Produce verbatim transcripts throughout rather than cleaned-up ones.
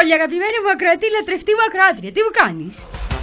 Πολύ αγαπημένη μου ακροατή, λατρευτή μου ακροάτρια, τι μου κάνεις?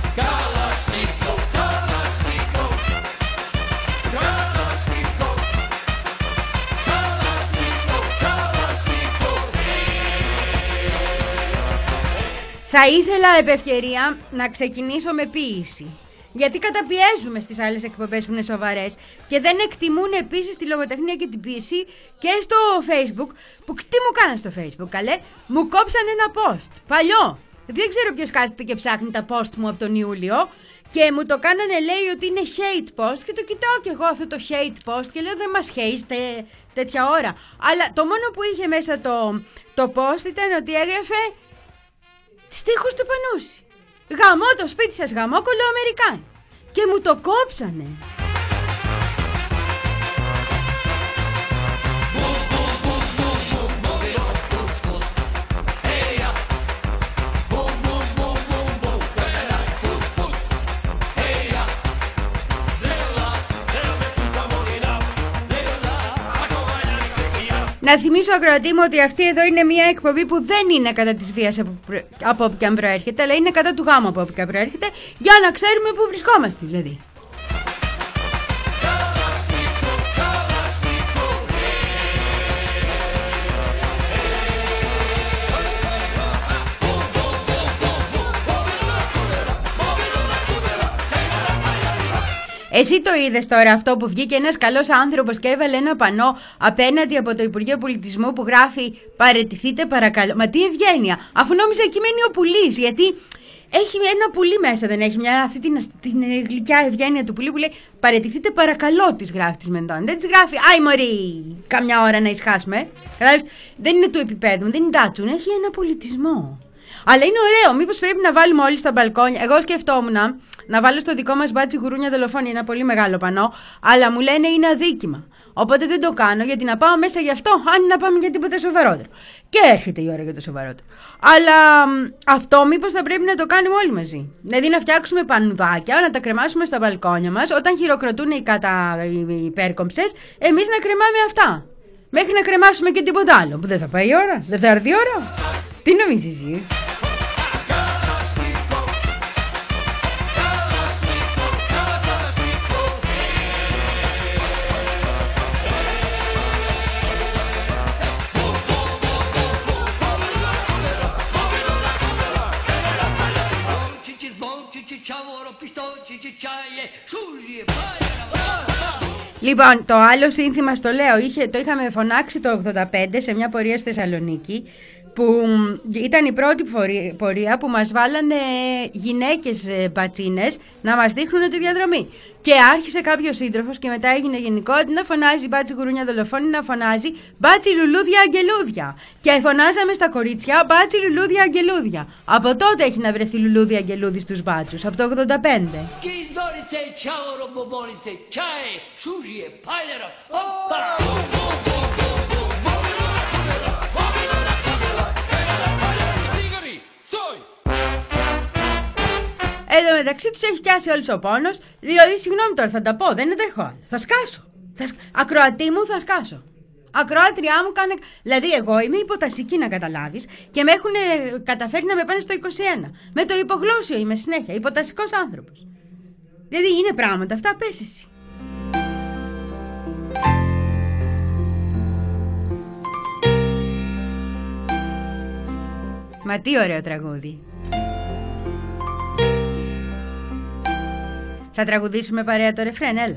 Θα ήθελα επ' ευκαιρία να ξεκινήσω με ποίηση. Γιατί καταπιέζουμε στις άλλες εκπομπές που είναι σοβαρές και δεν εκτιμούν επίσης τη λογοτεχνία και την ποίηση και στο Facebook. Που τι μου κάνανε στο Facebook, καλέ? Μου κόψαν ένα post παλιό. Δεν ξέρω ποιος κάθεται και ψάχνει τα post μου από τον Ιούλιο. Και μου το κάνανε, λέει, ότι είναι hate post. Και το κοιτάω κι εγώ αυτό το hate post και λέω, δεν μας hate τε, τέτοια ώρα. Αλλά το μόνο που είχε μέσα το, το post ήταν ότι έγραφε στίχους του Πανούση. Γαμώ το σπίτι σας, γαμώ κολοαμερικάνοι. Και μου το κόψανε. Να θυμίσω, ακροατή μου, ότι αυτή εδώ είναι μια εκπομπή που δεν είναι κατά της βίας από, από όπου και αν προέρχεται, αλλά είναι κατά του γάμου από όπου και αν προέρχεται, για να ξέρουμε πού βρισκόμαστε δηλαδή. Εσύ το είδες τώρα αυτό που βγήκε ένας καλός άνθρωπος και έβαλε ένα πανό απέναντι από το Υπουργείο Πολιτισμού που γράφει «Παραιτηθείτε παρακαλώ». Μα τι ευγένεια, αφού νόμιζα εκεί μένει ο πουλής, γιατί έχει ένα πουλί μέσα, δεν έχει μια, αυτή την, την γλυκιά ευγένεια του πουλί που λέει «Παραιτηθείτε παρακαλώ», της γράφει της Μεντών. Δεν της γράφει «Άι μωρή, καμιά ώρα να ησχάσουμε». Δεν είναι του επίπεδου, δεν είναι τάτσουν, έχει ένα πολιτισμό. Αλλά είναι ωραίο, μήπως πρέπει να βάλουμε όλοι στα μπαλκόνια. Εγώ σκεφτόμουν να βάλω στο δικό μας μπάτσι γουρούνια δολοφόνη, ένα πολύ μεγάλο πανό, αλλά μου λένε είναι αδίκημα. Οπότε δεν το κάνω, γιατί να πάω μέσα γι' αυτό, αν να πάμε για τίποτα σοβαρότερο. Και έρχεται η ώρα για το σοβαρότερο. Αλλά αυτό μήπως θα πρέπει να το κάνουμε όλοι μαζί. Δηλαδή να φτιάξουμε πανουδάκια, να τα κρεμάσουμε στα μπαλκόνια μας, όταν χειροκροτούν οι, κατα... οι υπέρκομψες, εμείς να κρεμάμε αυτά. Μέχρι να κρεμάσουμε και τίποτα άλλο. Που δεν θα πάει η ώρα, δεν θα έρθει η ώρα. Τι νομίζεις εσύ? Λοιπόν, το άλλο σύνθημα, στο λέω, είχε, το είχαμε φωνάξει το ογδόντα πέντε σε μια πορεία στη Θεσσαλονίκη, που ήταν η πρώτη πορεία που μας βάλανε γυναίκες μπατσίνες να μας δείχνουν τη διαδρομή. Και άρχισε κάποιος σύντροφος και μετά έγινε γενικό, αντί να φωνάζει μπάτσι γουρούνια δολοφόνη, να φωνάζει μπάτσι λουλούδια αγγελούδια. Και φωνάζαμε στα κορίτσια μπάτσι λουλούδια αγγελούδια. Από τότε έχει να βρεθεί λουλούδια αγγελούδι στους μπάτσους, από το ογδόντα πέντε. Εδώ μεταξύ τους έχει πιάσει όλος ο πόνος, διότι συγγνώμη τώρα θα τα πω, δεν αντέχω άλλο. Θα σκάσω. Θα σκ... Ακροατή μου θα σκάσω. Ακροάτριά μου κάνε... Δηλαδή εγώ είμαι υποτασική να καταλάβεις και με έχουν καταφέρει να με πάνε στο είκοσι ένα. Με το υπογλώσσιο είμαι συνέχεια, υποτασικός άνθρωπος. Δηλαδή είναι πράγματα αυτά, πες εσύ. Μα τι ωραίο τραγούδι. Θα τραγουδήσουμε παρέα το ρεφρέν, έλα.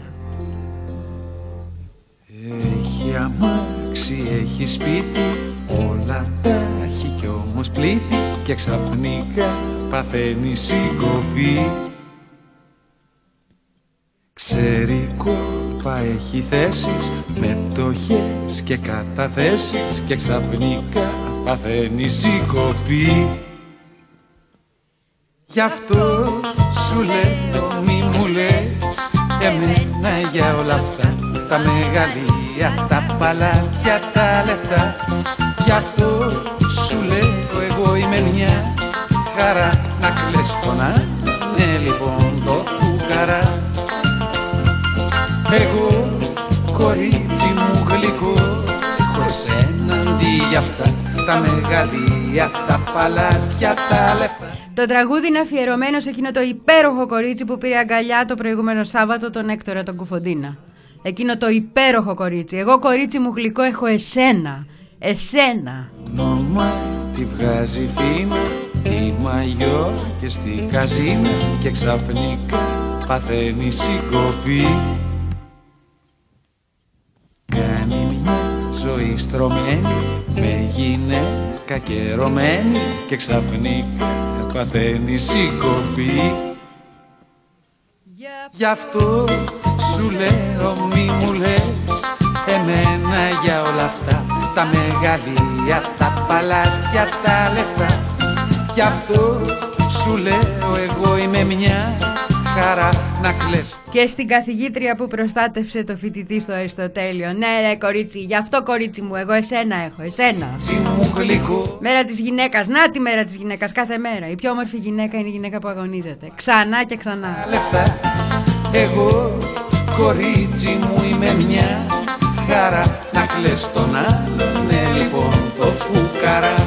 Έχει αμάξι, έχει σπίτι, όλα τα έχει κι όμως πλήθη και ξαφνικά παθαίνει συγκοπή. Ξέρει κόλπα, έχει θέσεις, μετοχές και καταθέσεις και ξαφνικά παθαίνει συγκοπή. Γι' αυτό σου λέω μη μου λες εμένα για όλα αυτά, τα μεγαλεία, τα παλάτια, τα λεφτά. Γι' αυτό σου λέω εγώ είμαι μια χαρά, να κλαις τον άλλο, ναι λοιπόν το φουκαρά. Εγώ κορίτσι μου γλυκό, έχω σένα αντί για αυτά, τα μεγαλεία, τα παλάτια, τα λεφτά. Το τραγούδι είναι αφιερωμένο σε εκείνο το υπέροχο κορίτσι που πήρε αγκαλιά το προηγούμενο Σάββατο τον Έκτορα τον Κουφοντίνα. Εκείνο το υπέροχο κορίτσι. Εγώ κορίτσι μου γλυκό έχω εσένα. Εσένα. Νόμα τη βγάζει φίνα, τη μαγιό και στη καζίνα και ξαφνικά παθαίνει συγκοπή. Κάνει μια ζωή στρωμένη με γυναίκα καιρωμένη και ξαφνικά παθαίνει συγκοπή. Γι' αυτό σου λέω μη μου λες εμένα για όλα αυτά, τα μεγαλεία, τα παλάτια, τα λεφτά. Γι' αυτό σου λέω εγώ είμαι μια χαρά να κλαις. Και στην καθηγήτρια που προστάτευσε το φοιτητή στο Αριστοτέλειο. Ναι ρε κορίτσι, γι' αυτό κορίτσι μου, εγώ εσένα έχω, εσένα. Μου γλυκό. Μέρα της γυναίκας, να τη μέρα της γυναίκας, κάθε μέρα. Η πιο όμορφη γυναίκα είναι η γυναίκα που αγωνίζεται. Ξανά και ξανά. Λεφτά, εγώ κορίτσι μου είμαι μια χαρά να κλαις τον άλλον, ναι λοιπόν το φουκαρά.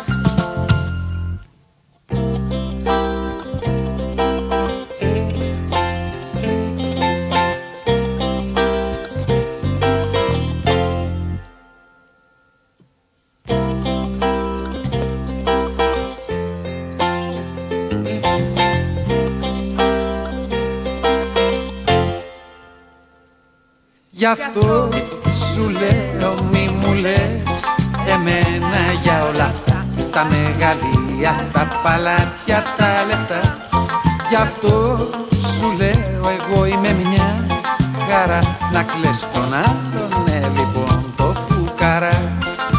Γι' αυτό σου λέω μη μου λες εμένα για όλα αυτά, τα μεγαλεία, τα παλάτια, τα λεφτά. Γι' αυτό σου λέω εγώ είμαι μια χαρά να κλαις τον άλλον, ναι λοιπόν το φουκαρά.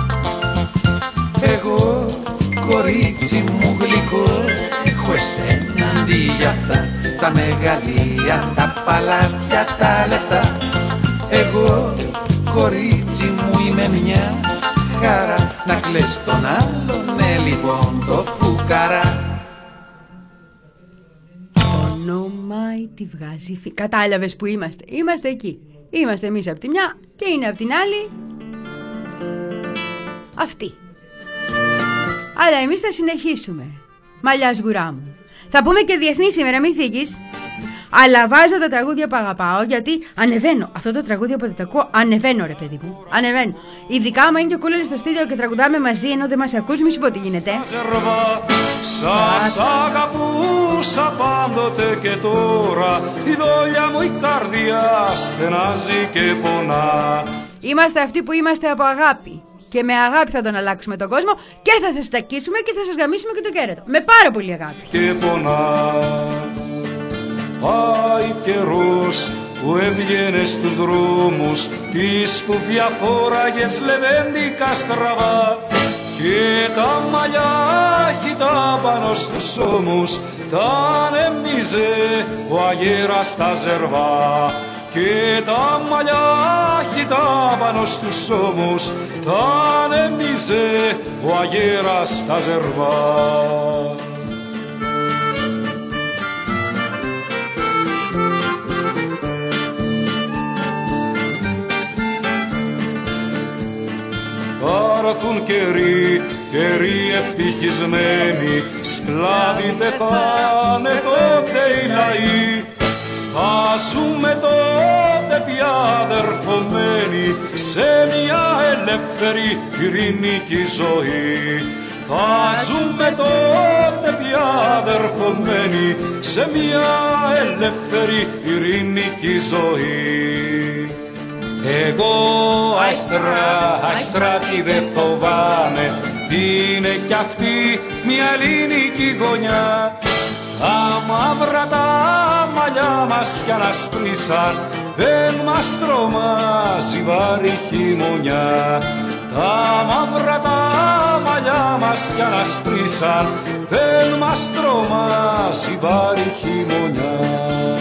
Εγώ κορίτσι μου γλυκό έχω εσένα αντί για αυτά, τα μεγαλεία, τα παλάτια, τα λεφτά. Εγώ κορίτσι μου είμαι μια χαρά να κλαις τον άλλον, ναι λοιπόν το φουκαρά. Ονομάει τη βγάζει φι... Κατάλαβες που είμαστε. Είμαστε εκεί. Είμαστε εμείς από τη μια και είναι από την άλλη αυτή. Αλλά εμείς θα συνεχίσουμε. Μαλλιά σγουρά μου. Θα πούμε και διεθνή σήμερα, μην φύγεις. Αλλά βάζω τα τραγούδια που αγαπάω γιατί ανεβαίνω. Αυτό το τραγούδι όποτε το ακούω, ανεβαίνω ρε παιδί μου. Ανεβαίνω. Ειδικά άμα είναι και ο Κούλελης στο στούντιο και τραγουδάμε μαζί ενώ δεν μας ακούς, μη σου πω τι γίνεται. Σας αγαπούσα πάντοτε και τώρα η δόλια μου η καρδιά στενάζει και πονά. Είμαστε αυτοί που είμαστε από αγάπη. Και με αγάπη θα τον αλλάξουμε τον κόσμο και θα σας στακίσουμε και θα σας γαμίσουμε και το κέρατο. Με πάρα πολύ αγάπη. Και πονά. Πάει καιρός που έβγαινε στους δρόμους, τις κουπιά φόραγες λεβέντικα στραβά και τα μαλλιά χυτά πάνω στους ώμους τα ανεμίζε ο αγέρας στα ζερβά και τα μαλλιά χυτά πάνω στους ώμους τα ανεμίζε ο αγέρας στα ζερβά. Θα έρθουν καιροί, καιροί ευτυχισμένοι, σκλάβοι δεν πάνε τότε οι λαοί. Θα ζούμε τότε πια αδερφωμένοι σε μια ελεύθερη ειρηνική ζωή. Θα ζούμε τότε πια αδερφωμένοι σε μια ελεύθερη ειρηνική ζωή. Εγώ άστρα, άστρα τι δε φοβάμαι, είναι κι αυτή μια ελληνική γωνιά. Τα μαύρα τα μαλλιά μας κι ανασπρίσαν, δεν μας τρομάζει βάρη χειμωνιά. Τα μαύρα τα μαλλιά μας κι ανασπρίσαν, δεν μας τρομάζει βάρη χειμωνιά.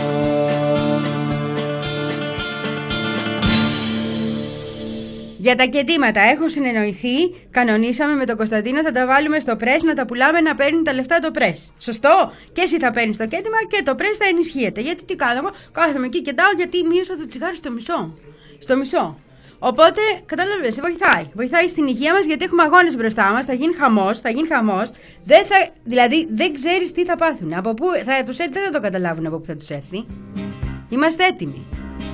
Για τα κεντήματα έχουν συνεννοηθεί, κανονίσαμε με τον Κωνσταντίνο, θα τα βάλουμε στο πρες να τα πουλάμε να παίρνει τα λεφτά το πρες. Σωστό? Και εσύ θα παίρνεις το κέντημα και το πρες θα ενισχύεται. Γιατί τι κάνω εγώ, κάθομαι εκεί και κοιτάω γιατί μείωσα το τσιγάρο στο μισό. Στο μισό. Οπότε, κατάλαβες, βοηθάει. Βοηθάει στην υγεία μας γιατί έχουμε αγώνες μπροστά μας. Θα γίνει χαμός, θα γίνει χαμός. Δεν θα, δηλαδή, δεν ξέρεις τι θα πάθουν. Από πού θα τους έρθει, δεν θα το καταλάβουν από πού θα τους έρθει. Είμαστε έτοιμοι.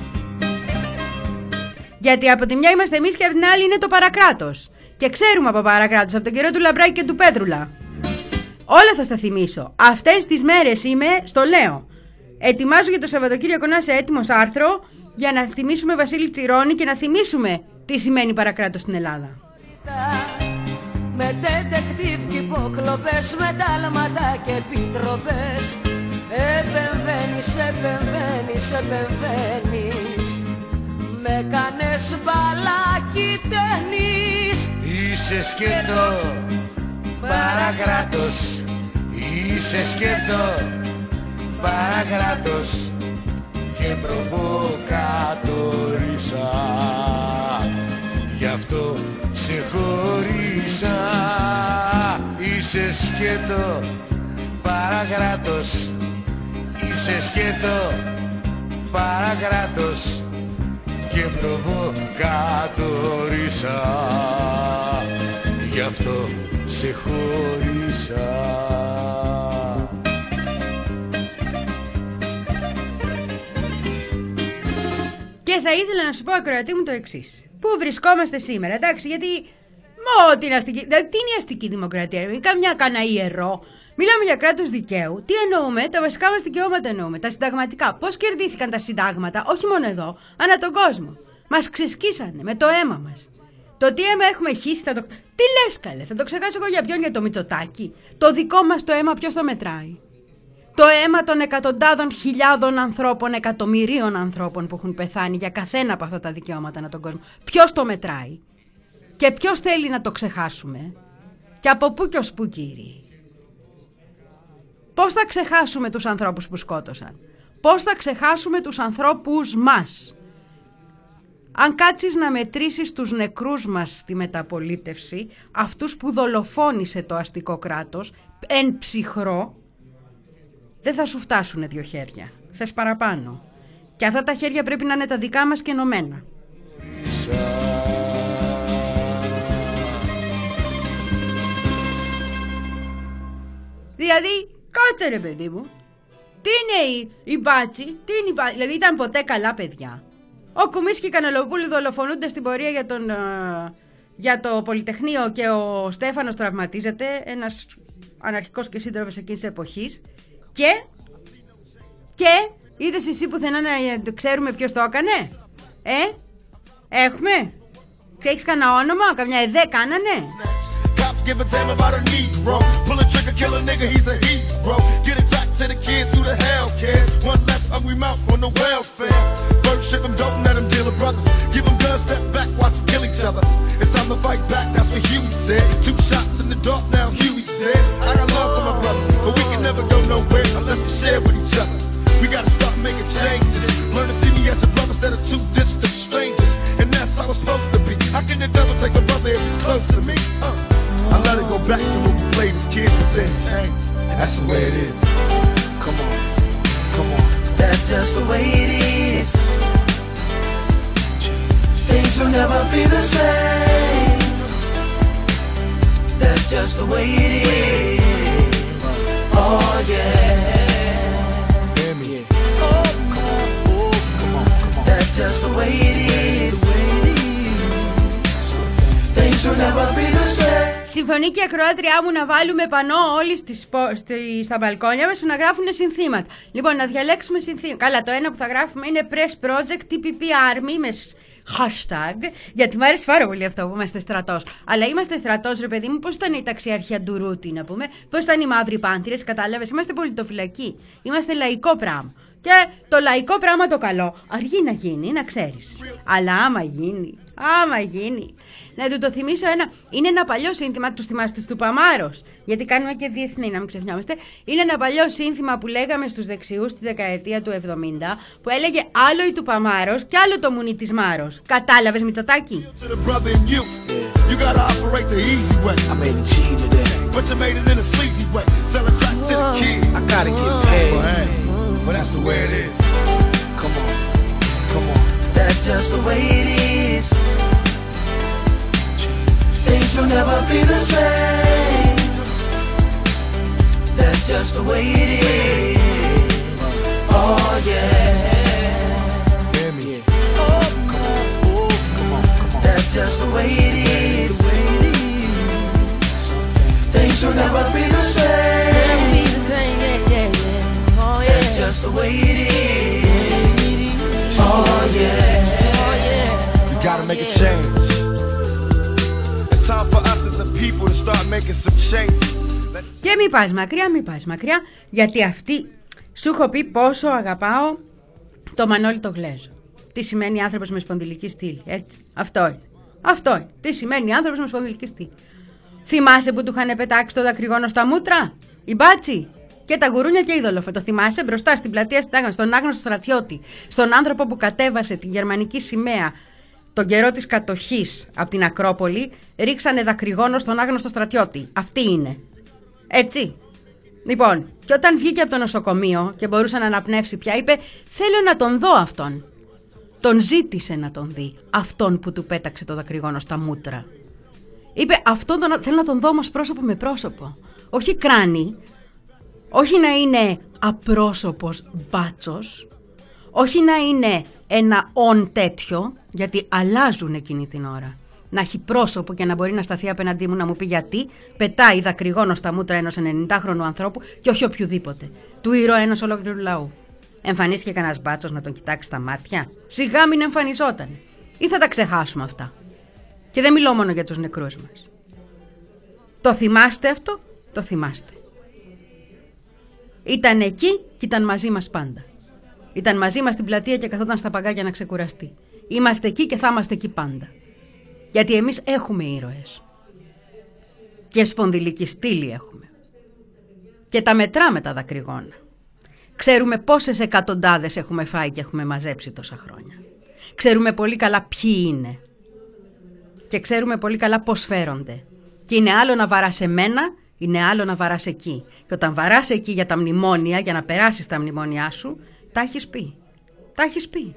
Γιατί από τη μια είμαστε εμείς και από την άλλη είναι το παρακράτος. Και ξέρουμε από παρακράτος, από τον καιρό του Λαμπράκη και του Πέτρουλα. Όλα θα στα θυμίσω. Αυτές τις μέρες είμαι στο Λέο. Ετοιμάζω για το Σαββατοκύριακο να είσαι έτοιμος άρθρο για να θυμίσουμε Βασίλη Τσιρόνη και να θυμίσουμε τι σημαίνει παρακράτος στην Ελλάδα. Με τετεκτίβ και υποκλοπές, με τάλματα και επιτροπές. Επεμβαίνεις, επεμβαίνεις, επεμβαίνεις. Με κάνες μπαλάκι ταινείς. Είσαι σκέτο παρακράτος. Είσαι σκέτο παρακράτος και προβοκατόρισα. Γι' αυτό σε χωρίσα. Είσαι σκέτο παρακράτος. Είσαι σκέτο παρακράτος και προβοκατόρισα. Γι' αυτό σε χωρίσα. Και θα ήθελα να σου πω, ακροατή μου, το εξής. Πού βρισκόμαστε σήμερα, εντάξει, γιατί Μα την αστική. Δηλαδή, τι είναι η αστική δημοκρατία, είναι καμιά κανένα ιερό. Μιλάμε για κράτος δικαίου. Τι εννοούμε, τα βασικά μας δικαιώματα εννοούμε, τα συνταγματικά. Πώς κερδίθηκαν τα συντάγματα, όχι μόνο εδώ, ανά τον κόσμο. Μας ξεσκίσανε με το αίμα μας. Το τι αίμα έχουμε χύσει, θα το. Τι λες, καλέ, θα το ξεχάσω εγώ για ποιον, για το Μητσοτάκι. Το δικό μας το αίμα, ποιος το μετράει? Το αίμα των εκατοντάδων χιλιάδων ανθρώπων, εκατομμυρίων ανθρώπων που έχουν πεθάνει για καθένα από αυτά τα δικαιώματα ανά τον κόσμο. Ποιος το μετράει? Και ποιος θέλει να το ξεχάσουμε? Και από πού και ως πού, κύριοι? Πώς θα ξεχάσουμε τους ανθρώπους που σκότωσαν? Πώς θα ξεχάσουμε τους ανθρώπους μας? Αν κάτσεις να μετρήσεις τους νεκρούς μας στη μεταπολίτευση, αυτούς που δολοφόνησε το αστικό κράτος, εν ψυχρό, δεν θα σου φτάσουνε δύο χέρια. Θες παραπάνω. Και αυτά τα χέρια πρέπει να είναι τα δικά μας και ενωμένα. Δηλαδή, κάτσε ρε παιδί μου. Τι είναι η, η μπάτσι, τι είναι η μπάτσι, δηλαδή ήταν ποτέ καλά παιδιά? Ο Κουμής και η Κανελοπούλου δολοφονούνται στην πορεία για, τον, για το Πολυτεχνείο και ο Στέφανος τραυματίζεται, ένας αναρχικός και σύντροφος εκείνης της εποχής. Και, και είδες εσύ πουθενά να ξέρουμε ποιος το έκανε? Ε, έχουμε? Και έχεις κανένα όνομα, καμιά ΕΔΕ κάνανε? Give a damn about a Negro. Pull a trigger, kill a nigga, he's a hero. Get it back to the kids who the hell cares. One less hungry mouth on the welfare. First ship them, don't let them deal with brothers. Give them guns, step back, watch them kill each other. It's time to fight back, that's what Huey said. Two shots in the dark, now Huey's dead. I got love for my brothers, but we can never go nowhere unless we share with each other. We gotta start making changes. Learn to see me as a brother instead of two distant strangers. And that's how it's supposed to be. How can the devil take a brother if he's close to me? Uh. I let it go back to when we played as kids, but then it changed, and that's the way it is. Come on, come on. That's just the way it is. Things will never be the same. That's just the way it is. Oh yeah. Hear me. Oh, come on, oh, come on, come on. That's just the way it is. Things will never be the same. Συμφωνεί και η ακροάτριά μου να βάλουμε πανό όλοι στις, στα μπαλκόνια μας που να γράφουν συνθήματα. Λοιπόν, να διαλέξουμε συνθήματα. Καλά, το ένα που θα γράφουμε είναι Press Project τι πι πι Army με hashtag, γιατί μου αρέσει πάρα πολύ αυτό που είμαστε στρατός. Αλλά είμαστε στρατός, ρε παιδί μου, πώς ήταν η ταξιαρχία Ντουρούτη, να πούμε, πώς ήταν οι μαύροι πάνθυρες, κατάλαβες? Είμαστε πολιτοφυλακοί. Είμαστε λαϊκό πράγμα. Και το λαϊκό πράγμα το καλό αργεί να γίνει, να ξέρεις. Αλλά άμα γίνει, άμα γίνει. Να του το θυμίσω ένα. Είναι ένα παλιό σύνθημα, του θυμάστε, του Παμάρος. Γιατί κάνουμε και διεθνή, να μην ξεχνιόμαστε. Είναι ένα παλιό σύνθημα που λέγαμε στους δεξιούς στη δεκαετία του εβδομήντα, που έλεγε άλλο η του Παμάρος και άλλο το μουνί της Μάρος. Κατάλαβες, Μητσοτάκη? That's just the way it is. Things will never be the same. That's just the way it is. Oh yeah. Hear me. Oh, come on. Oh, come on, come on. That's just the way it is. Things will never be the same. Never be the same. Yeah, yeah, yeah. Oh yeah. That's just the way it is. Oh yeah. Oh yeah. You gotta make a change. It's time for us as a people to start making some changes. Και μη πας μακριά, μη πας μακριά, γιατί αυτή σου έχω πει πόσο αγαπάω το Μανώλη το Γλέζο. Τι σημαίνει άνθρωπος με σπονδυλική στήλη, έτσι. Αυτό είναι. Αυτό είναι. Τι σημαίνει άνθρωπος με σπονδυλική στήλη. Θυμάσαι που του είχαν πετάξει το δακρυγόνο στα μούτρα, η μπάτσι και τα γουρούνια και είδωλο. Το θυμάσαι μπροστά στην πλατεία Συντάγματος, στον άγνωστο στρατιώτη, στον άνθρωπο που κατέβασε τη γερμανική σημαία τον καιρό της κατοχής από την Ακρόπολη, ρίξανε δακρυγόνο στον άγνωστο στρατιώτη. Αυτή είναι. Έτσι. Λοιπόν, και όταν βγήκε από το νοσοκομείο και μπορούσε να αναπνεύσει πια, είπε: θέλω να τον δω αυτόν. Τον ζήτησε να τον δει, αυτόν που του πέταξε το δακρυγόνο στα μούτρα. Είπε: αυτόν τον θέλω να τον δω όμως πρόσωπο με πρόσωπο. Όχι κράνη, όχι να είναι απρόσωπος μπάτσος, όχι να είναι ένα ον τέτοιο, γιατί αλλάζουν εκείνη την ώρα. Να έχει πρόσωπο και να μπορεί να σταθεί απέναντί μου να μου πει γιατί πετάει δακρυγόνο στα μούτρα ενός ενενηντάχρονου ανθρώπου και όχι οποιοδήποτε. Του ήρωα ενός ολόκληρου λαού. Εμφανίστηκε κανένας μπάτσος να τον κοιτάξει στα μάτια? Σιγά μην εμφανιζόταν. Ή θα τα ξεχάσουμε αυτά. Και δεν μιλώ μόνο για τους νεκρούς μας. Το θυμάστε αυτό? Το θυμάστε. Ήταν εκεί και ήταν μαζί μας πάντα. Ήταν μαζί μας στην πλατεία και καθόταν στα παγκάκια να ξεκουραστεί. Είμαστε εκεί και θα είμαστε εκεί πάντα. Γιατί εμείς έχουμε ήρωες. Και σπονδυλική στήλη έχουμε. Και τα μετράμε τα δακρυγόνα. Ξέρουμε πόσες εκατοντάδες έχουμε φάει και έχουμε μαζέψει τόσα χρόνια. Ξέρουμε πολύ καλά ποιοι είναι. Και ξέρουμε πολύ καλά πώς φέρονται. Και είναι άλλο να βαράς εμένα, είναι άλλο να βαράς εκεί. Και όταν βαράς εκεί για τα μνημόνια, για να περάσεις τα μνημόνια σου, τα έχεις πει. Τα έχεις πει.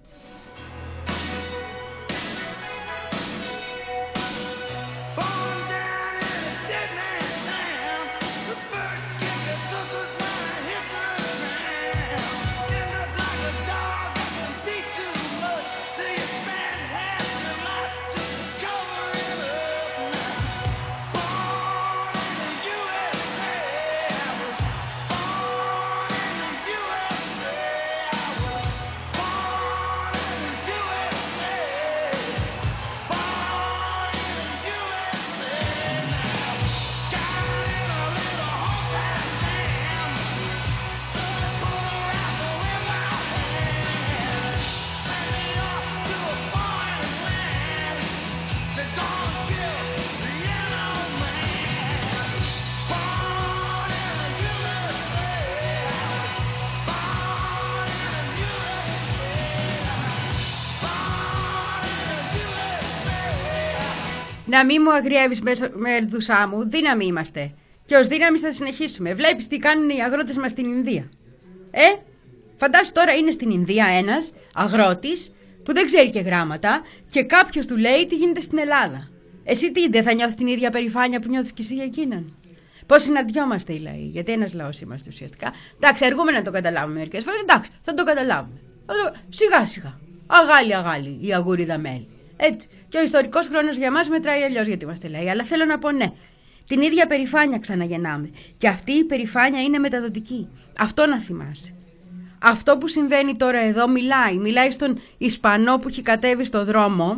Να μην μου αγριεύεις μέρδουσά μου, δύναμη είμαστε. Και ως δύναμη θα συνεχίσουμε. Βλέπεις τι κάνουν οι αγρότες μας στην Ινδία. Ε, φαντάσου τώρα είναι στην Ινδία ένας αγρότης που δεν ξέρει και γράμματα και κάποιος του λέει τι γίνεται στην Ελλάδα. Εσύ τι, δεν θα νιώθει την ίδια περηφάνεια που νιώθεις κι εσύ για εκείνον? Πώς συναντιόμαστε οι λαοί, γιατί ένας λαός είμαστε ουσιαστικά. Εντάξει, αργούμε να το καταλάβουμε μερικές φορές, εντάξει, θα το καταλάβουμε. Σιγά σιγά. Αγάλι αγάλι η αγούριδα μέλη. Έτσι. Και ο ιστορικός χρόνος για μας μετράει αλλιώς γιατί είμαστε λαοί. Αλλά θέλω να πω ναι. Την ίδια περηφάνεια ξαναγεννάμε. Και αυτή η περηφάνεια είναι μεταδοτική. Αυτό να θυμάσαι. Αυτό που συμβαίνει τώρα εδώ μιλάει. Μιλάει στον Ισπανό που έχει κατέβει στο δρόμο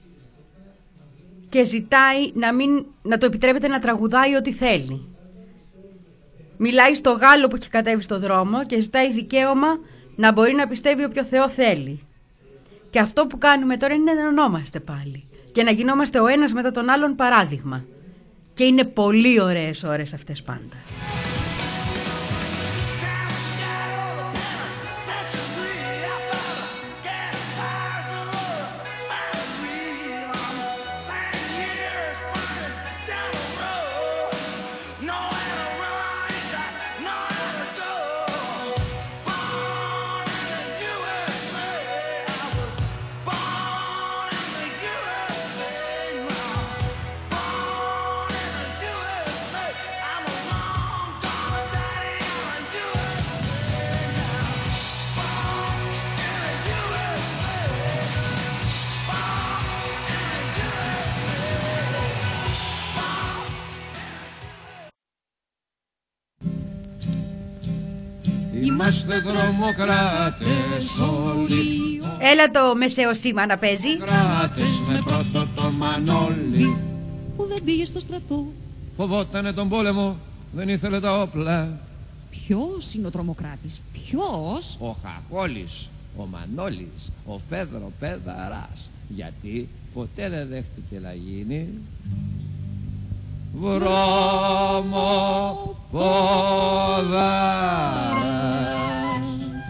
και ζητάει να, μην, να το επιτρέπεται να τραγουδάει ό,τι θέλει. Μιλάει στο Γάλλο που έχει κατέβει στο δρόμο και ζητάει δικαίωμα να μπορεί να πιστεύει όποιο Θεό θέλει. Και αυτό που κάνουμε τώρα είναι να ενωνόμαστε πάλι και να γινόμαστε ο ένας μετά τον άλλον παράδειγμα. Και είναι πολύ ωραίες ώρες αυτές πάντα. Είμαστε τρομοκράτες όλοι. Έλα το μεσαιοσήμα να παίζει. Κράτες με πρώτο το Μανώλη που δεν πήγε στο στρατό. Φοβότανε τον πόλεμο, δεν ήθελε τα όπλα. Ποιος είναι ο τρομοκράτης, ποιος? Ο Χαχόλης, ο Μανώλης, ο Φέδρο Πέδαρας. Γιατί ποτέ δεν δέχτηκε να γίνει βρωμοπόδαρας.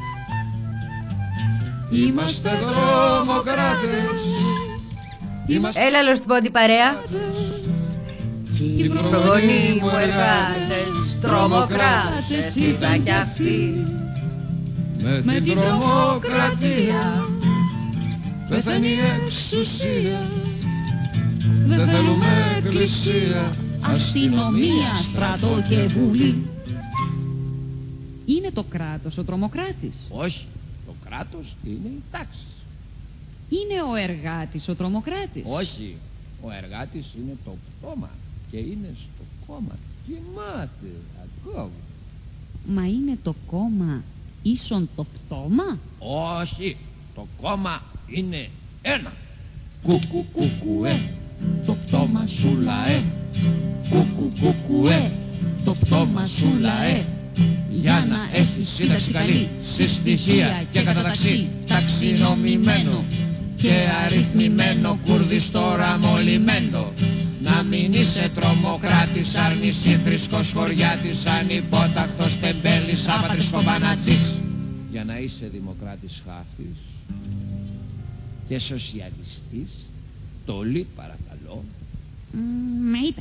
Είμαστε τρομοκράτες. Είμαστε... Έλα λος την πόντη παρέα. Οι προγονείς μου εργάτες, τρομοκράτες ήταν κι αυτοί. Με, με την τρομοκρατία πεθαίνει η εξουσία. Δεν θέλουμε εκκλησία, αστυνομία, στρατό και βουλή. Είναι το κράτος ο τρομοκράτης? Όχι, το κράτος είναι η τάξη. Είναι ο εργάτης ο τρομοκράτης? Όχι, ο εργάτης είναι το πτώμα και είναι στο κόμμα. Κοιμάται ακόμα. Μα είναι το κόμμα ίσον το πτώμα? Όχι, το κόμμα είναι ένα. Κουκου κουκουέ, το πτώμα σου λαέ. Κουκου κουκουέ, το πτώμα σου λαέ. Για να έχει σύνταξη καλή, σε στοιχεία και καταταξή, ταξινομημένο και αριθμημένο, Κούρδης τώρα μολυμένο. Να μην είσαι τρομοκράτης, αρνησί θρησκός χωριάτης, ανυπότακτος τεμπέλης, άπατρης κομπανατζής. Για να είσαι δημοκράτης χάφτης και σοσιαλιστής, τολί παρακαλώ. Mm, με είπα.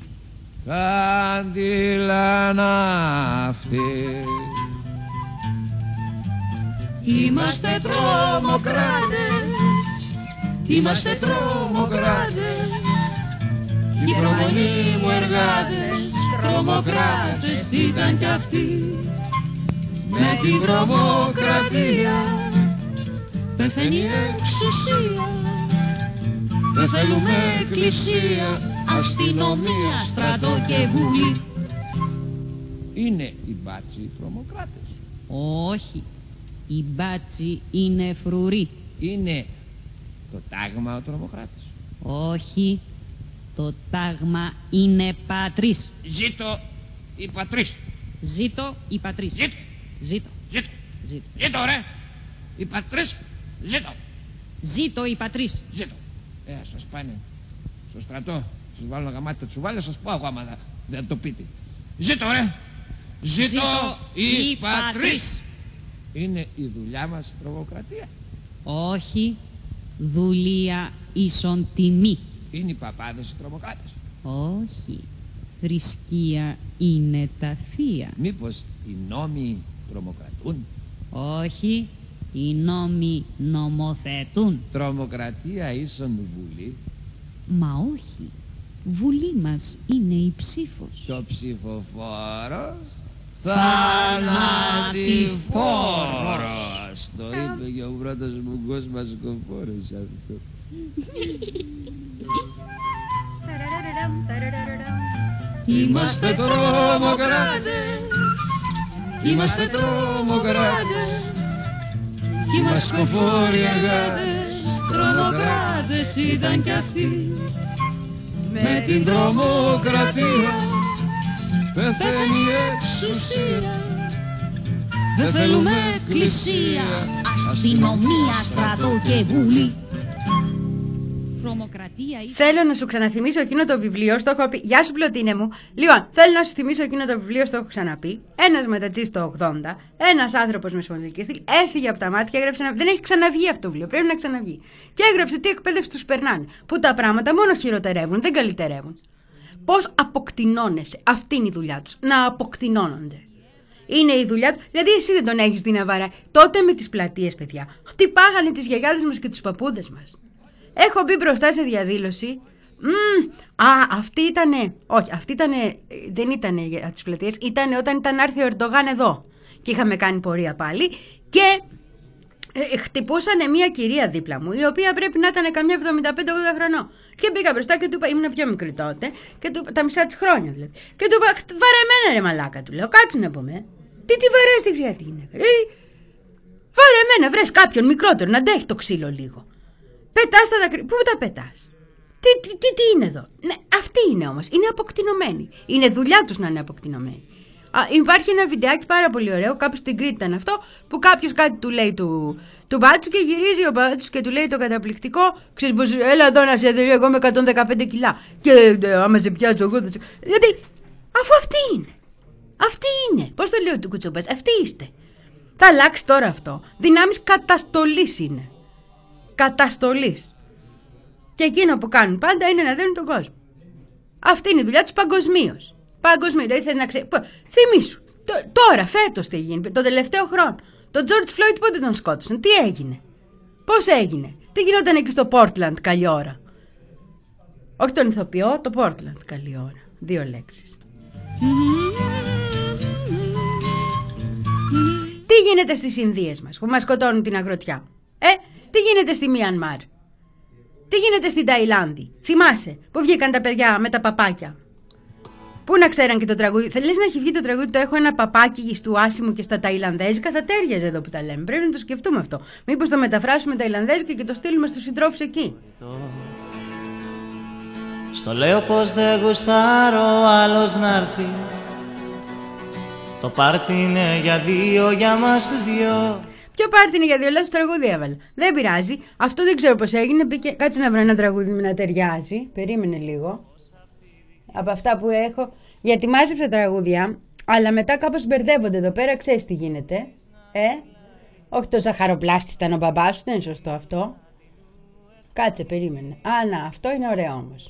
Κάντιλα ναύτη. Είμαστε τρομοκράτες. Είμαστε τρομοκράτες. Οι προγονείς μου εργάτες, τρομοκράτες ήταν κι αυτοί. Με την τρομοκρατία πεθαίνει η εξουσία. Δεν θέλουμε εκκλησία, αστυνομία, στρατό και βουλή. Είναι οι μπάτσοι οι τρομοκράτες? Όχι, οι μπάτσοι είναι φρουροί. Είναι το τάγμα ο τρομοκράτης? Όχι, το τάγμα είναι πατρίς. Ζήτω η πατρίς. Ζήτω η πατρίς. Ζήτω. Ζήτω. Ζήτω. Ζήτω. Ζήτω ρε. Η πατρίς. Ζήτω. Ζήτω η πατρίς. Ζήτω. Ε, σας πάνε στο στρατό, σας βάλω ένα γαμάτι το τσουβάλι, σας πω εγώ άμα δεν, δεν το πείτε. Ζήτω ρε. Ζήτω, Ζήτω η, η πατρίς. πατρίς. Είναι η δουλειά μας η τρομοκρατία? Όχι, δουλεία ίσον τιμή. Είναι οι παπάδες οι τρομοκράτες? Όχι, θρησκεία είναι τα θεία. Μήπως οι νόμοι τρομοκρατούν? Όχι, οι νόμοι νομοθετούν. Τρομοκρατία ίσον βουλή? Μα όχι, βουλή μας είναι η ψήφος. Και ο ψηφοφόρος θανατηφόρος. Το είπε και ο πρώτος μου κοσμασκοφόρος αυτό. Είμαστε τρομοκράτες. Είμαστε τρομοκράτες. Κι οι μασκοφόροι εργάτες, τρομοκράτες ήταν κι αυτοί. Με την τρομοκρατία πεθαίνει η εξουσία. Δεν θέλουμε εκκλησία, αστυνομία, στρατό και βουλή. Τρομοκρατία ή... Θέλω να σου ξαναθυμίσω εκείνο το βιβλίο, στο έχω πει. Γεια σου, Πλωτίνε μου. Λοιπόν, θέλω να σου θυμίσω εκείνο το βιβλίο, στο έχω ξαναπεί. Ένας μετατζής το ογδόντα, ένας άνθρωπος με σπονδυλική στήλη, έφυγε από τα μάτια και έγραψε ένα. Δεν έχει ξαναβγεί αυτό το βιβλίο, πρέπει να ξαναβγεί. Και έγραψε τι εκπαίδευση τους περνάνε. Που τα πράγματα μόνο χειροτερεύουν, δεν καλυτερεύουν. Πώς αποκτηνώνεσαι. Αυτή είναι η δουλειά τους. Να αποκτηνώνονται. Είναι η δουλειά του. Δηλαδή, εσύ δεν τον έχεις δει να βαράει. Τότε με τις πλατείες, παιδιά, χτυπάγανε τις γιαγιάδες μας και τους παππούδες μας. Έχω μπει μπροστά σε διαδήλωση. Mm, α, αυτή ήτανε. Όχι, αυτή ήτανε. Δεν ήτανε για τις πλατείες. Ήτανε όταν ήταν να έρθει ο Ερντογάν εδώ. Και είχαμε κάνει πορεία πάλι. Και ε, χτυπούσανε μια κυρία δίπλα μου, η οποία πρέπει να ήταν καμιά εβδομήντα πέντε ογδόντα χρονών. Και μπήκα μπροστά και του είπα, ήμουν πιο μικρή τότε, και του, τα μισά της χρόνια δηλαδή. Και του είπα, βαρεμένα ρε μαλάκα, του λέω, κάτσε να πούμε. Τι τη βαρέσει τη χρειάζεται γυναίκα. Ε, βάρε εμένα, βρες κάποιον μικρότερο να αντέχει το ξύλο λίγο. Πετάς τα δάκρυα. Πού τα πετάς? Τι, τι, τι, τι είναι εδώ? Ναι, αυτή είναι όμως. Είναι αποκτηνωμένη. Είναι δουλειά τους να είναι αποκτηνωμένη. Α, υπάρχει ένα βιντεάκι πάρα πολύ ωραίο, κάπου στην Κρήτη ήταν αυτό, που κάποιος κάτι του λέει του, του μπάτσου και γυρίζει ο μπάτσος και του λέει το καταπληκτικό. Ξέρεις πως, έλα εδώ να σε δει εγώ με εκατόν δεκαπέντε κιλά. Και ε, άμα σε πιάσω εγώ θα σε... Γιατί, αφού αυτή είναι. Αυτή είναι. Πώς το λέω του Κουτσομπάς, αυτή είστε. Θα αλλάξει τώρα αυτό. Δυνάμεις καταστολής είναι. Καταστολής. Και εκείνο που κάνουν πάντα είναι να δίνουν τον κόσμο. Αυτή είναι η δουλειά τους παγκοσμίως. Παγκοσμίως. Δηλαδή θέλει να ξέρει. Θυμήσου. Τώρα, φέτος τι έγινε, τον τελευταίο χρόνο. Τον George Floyd πότε τον σκότωσαν, τι έγινε? Πώς έγινε? Τι γινόταν εκεί στο Portland καλή ώρα? Όχι τον ηθοποιό, το Portland καλή ώρα. Δύο λέξεις. Τι γίνεται στις Ινδίες μας που μας σκοτώνουν την αγροτιά? Ε, τι γίνεται στη Μιανμάρ? Τι γίνεται στην Ταϊλάνδη? Θυμάσαι που βγήκαν τα παιδιά με τα παπάκια? Πού να ξέραν και το τραγούδι? Θέλεις να έχει βγει το τραγούδι το έχω ένα παπάκι στο άσημο και στα ταϊλανδέζικα? Θα τέριαζε εδώ που τα λέμε. Πρέπει να το σκεφτούμε αυτό. Μήπως το μεταφράσουμε ταϊλανδέζικα και το στείλουμε στους συντρόφους εκεί? Στο λέω πως δεν γουστάρω άλλος να έρθει. Το πάρτι είναι για δύο, για μας τους δυο. Ποιο πάρτι είναι για δύο, λες, τραγούδι έβαλα. Δεν πειράζει. Αυτό δεν ξέρω πώς έγινε. Μπήκε... Κάτσε να βρω ένα τραγούδι με να ταιριάζει. Περίμενε λίγο. Από αυτά που έχω. Γιατί μάζεψα τραγούδια, αλλά μετά κάπως μπερδεύονται εδώ πέρα. Ξέρεις τι γίνεται? Ε, όχι το ζαχαροπλάστη ήταν ο μπαμπάς σου, δεν είναι σωστό αυτό. Κάτσε, περίμενε. Α, να, αυτό είναι ωραίο όμως.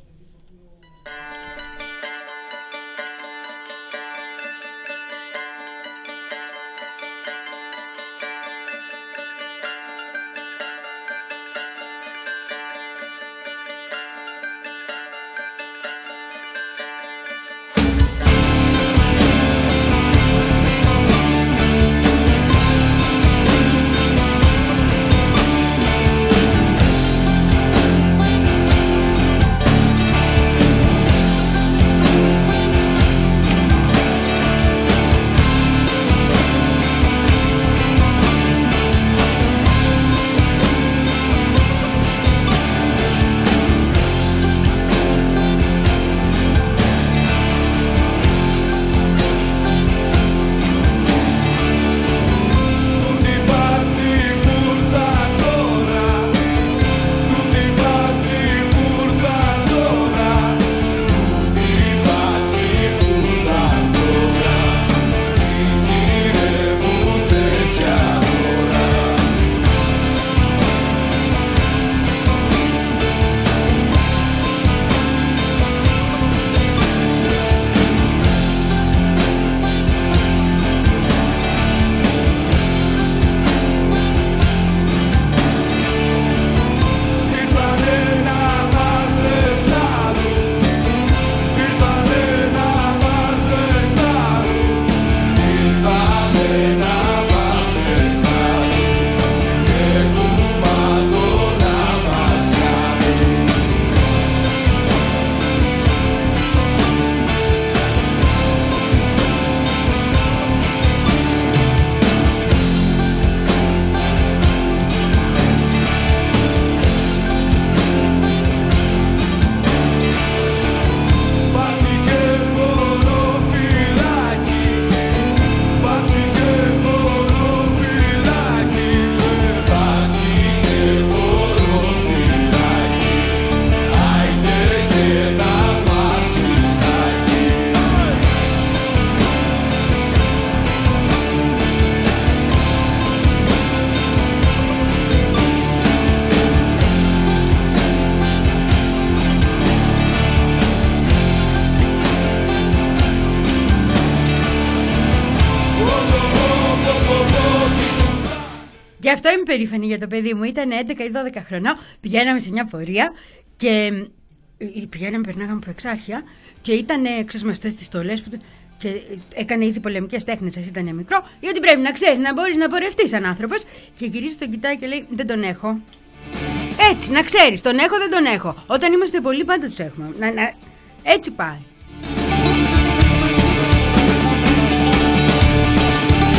Γι' αυτό είμαι περήφανη για το παιδί μου. Ήταν έντεκα ή δώδεκα χρονών. Πηγαίναμε σε μια πορεία και πηγαίναμε, περνάγαμε από εξάρχεια και ήταν ξέρεις με αυτές τις στολές που... και έκανε ήδη πολεμικές τέχνες, σας ήταν μικρό, γιατί πρέπει να ξέρεις να μπορείς να πορευτείς σαν άνθρωπος. Και γυρίζει, τον κοιτάει και λέει: δεν τον έχω. Έτσι, να ξέρεις, τον έχω, δεν τον έχω. Όταν είμαστε πολλοί, πάντα τους έχουμε. Να, να... Έτσι πάει.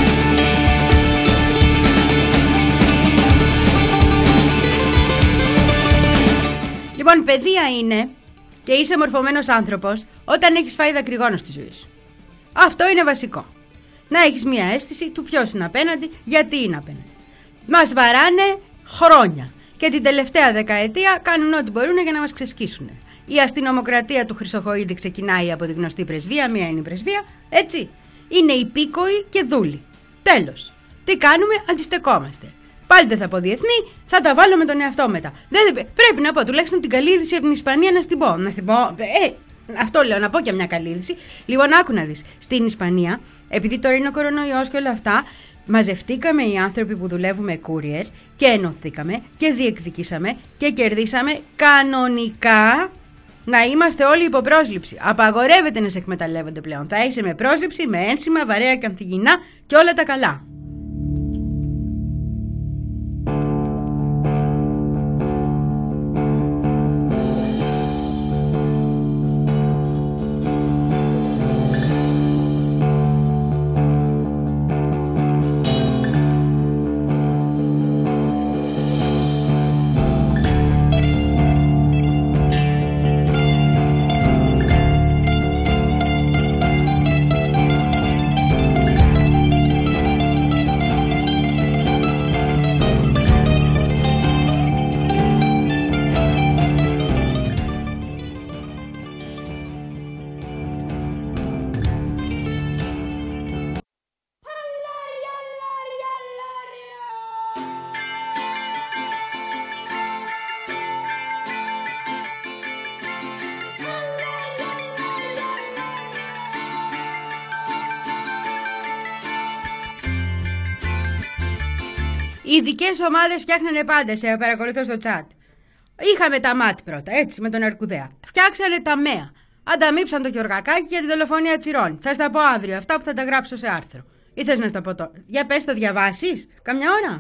Λοιπόν, παιδεία είναι και είσαι μορφωμένος άνθρωπος όταν έχεις φάει δακρυγόνο στη ζωή σου. Αυτό είναι βασικό. Να έχεις μια αίσθηση του ποιος είναι απέναντι, γιατί είναι απέναντι. Μας βαράνε χρόνια και την τελευταία δεκαετία κάνουν ό,τι μπορούν για να μας ξεσκίσουν. Η αστυνομοκρατία του Χρυσοχοΐδη ξεκινάει από τη γνωστή πρεσβεία, μία είναι η πρεσβεία, έτσι. Είναι υπήκοοι και δούλοι. Τέλος. Τι κάνουμε, αντιστεκόμαστε. Πάλι δεν θα πω διεθνή, θα τα βάλω με τον εαυτό μετά. Δεν, πρέπει να πω τουλάχιστον την καλή είδηση από την Ισπανία να στην πω. Να στην πω. Ε, αυτό λέω, να πω και μια καλή είδηση. Λοιπόν, άκου να δεις. Στην Ισπανία, επειδή τώρα είναι ο κορονοϊός και όλα αυτά, μαζευτήκαμε οι άνθρωποι που δουλεύουμε courier και ενωθήκαμε και διεκδικήσαμε και κερδίσαμε κανονικά να είμαστε όλοι υπό πρόσληψη. Απαγορεύεται να σε εκμεταλλεύονται πλέον. Θα είσαι με πρόσληψη, με ένσημα, βαρέα και ανθυγινά και όλα τα καλά. Οι ειδικές ομάδες φτιάχνανε πάντα, σε παρακολουθώ στο chat. Είχαμε τα ΜΑΤ πρώτα, έτσι, με τον Αρκουδέα. Φτιάξανε τα ΜΕΑ. Ανταμείψαν το Γιωργακάκι για τη δολοφονία Τσιρών. Θα στα πω αύριο αυτά που θα τα γράψω σε άρθρο. Ή θες να στα πω τώρα? Για πες, το διαβάσεις καμιά ώρα?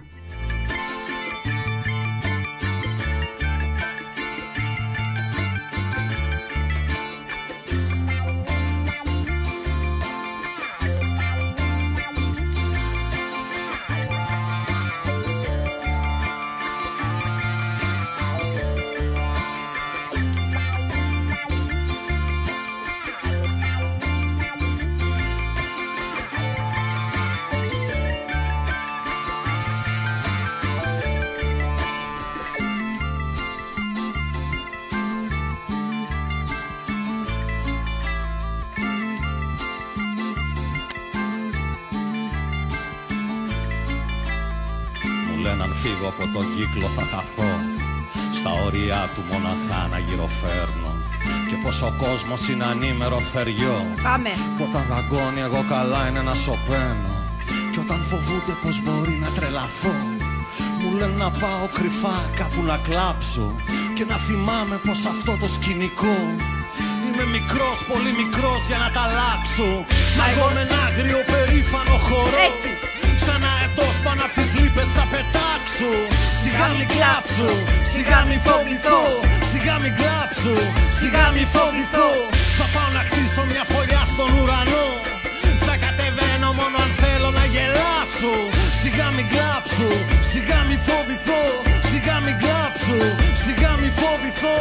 Αν φύγω από τον κύκλο θα χαθώ, στα όρια του μοναχά να γυροφέρνω, και πως ο κόσμος είναι ανήμερο φεριό. Πάμε. Που όταν δαγκώνει εγώ καλά είναι να σωπαίνω, και όταν φοβούνται πως μπορεί να τρελαθώ, μου λένε να πάω κρυφά κάπου να κλάψω, και να θυμάμαι πως αυτό το σκηνικό είμαι μικρός, πολύ μικρός για να τα αλλάξω. Μα εγώ με ένα άγριο περήφανο χορό, έτσι, σαν αετός πάνω απ' τις λύπες θα πετάξω. Σιγά μη κλάψω, σιγά μη φοβηθώ, σιγά μη κλάψω, σιγά μη φοβηθώ. Θα πάω να χτίσω μια φωλιά στον ουρανό, θα κατεβαίνω μόνο αν θέλω να γελάσω. Σιγά μη κλάψω, σιγά μη φοβηθώ, σιγά μη κλάψω, σιγά μη φοβηθώ.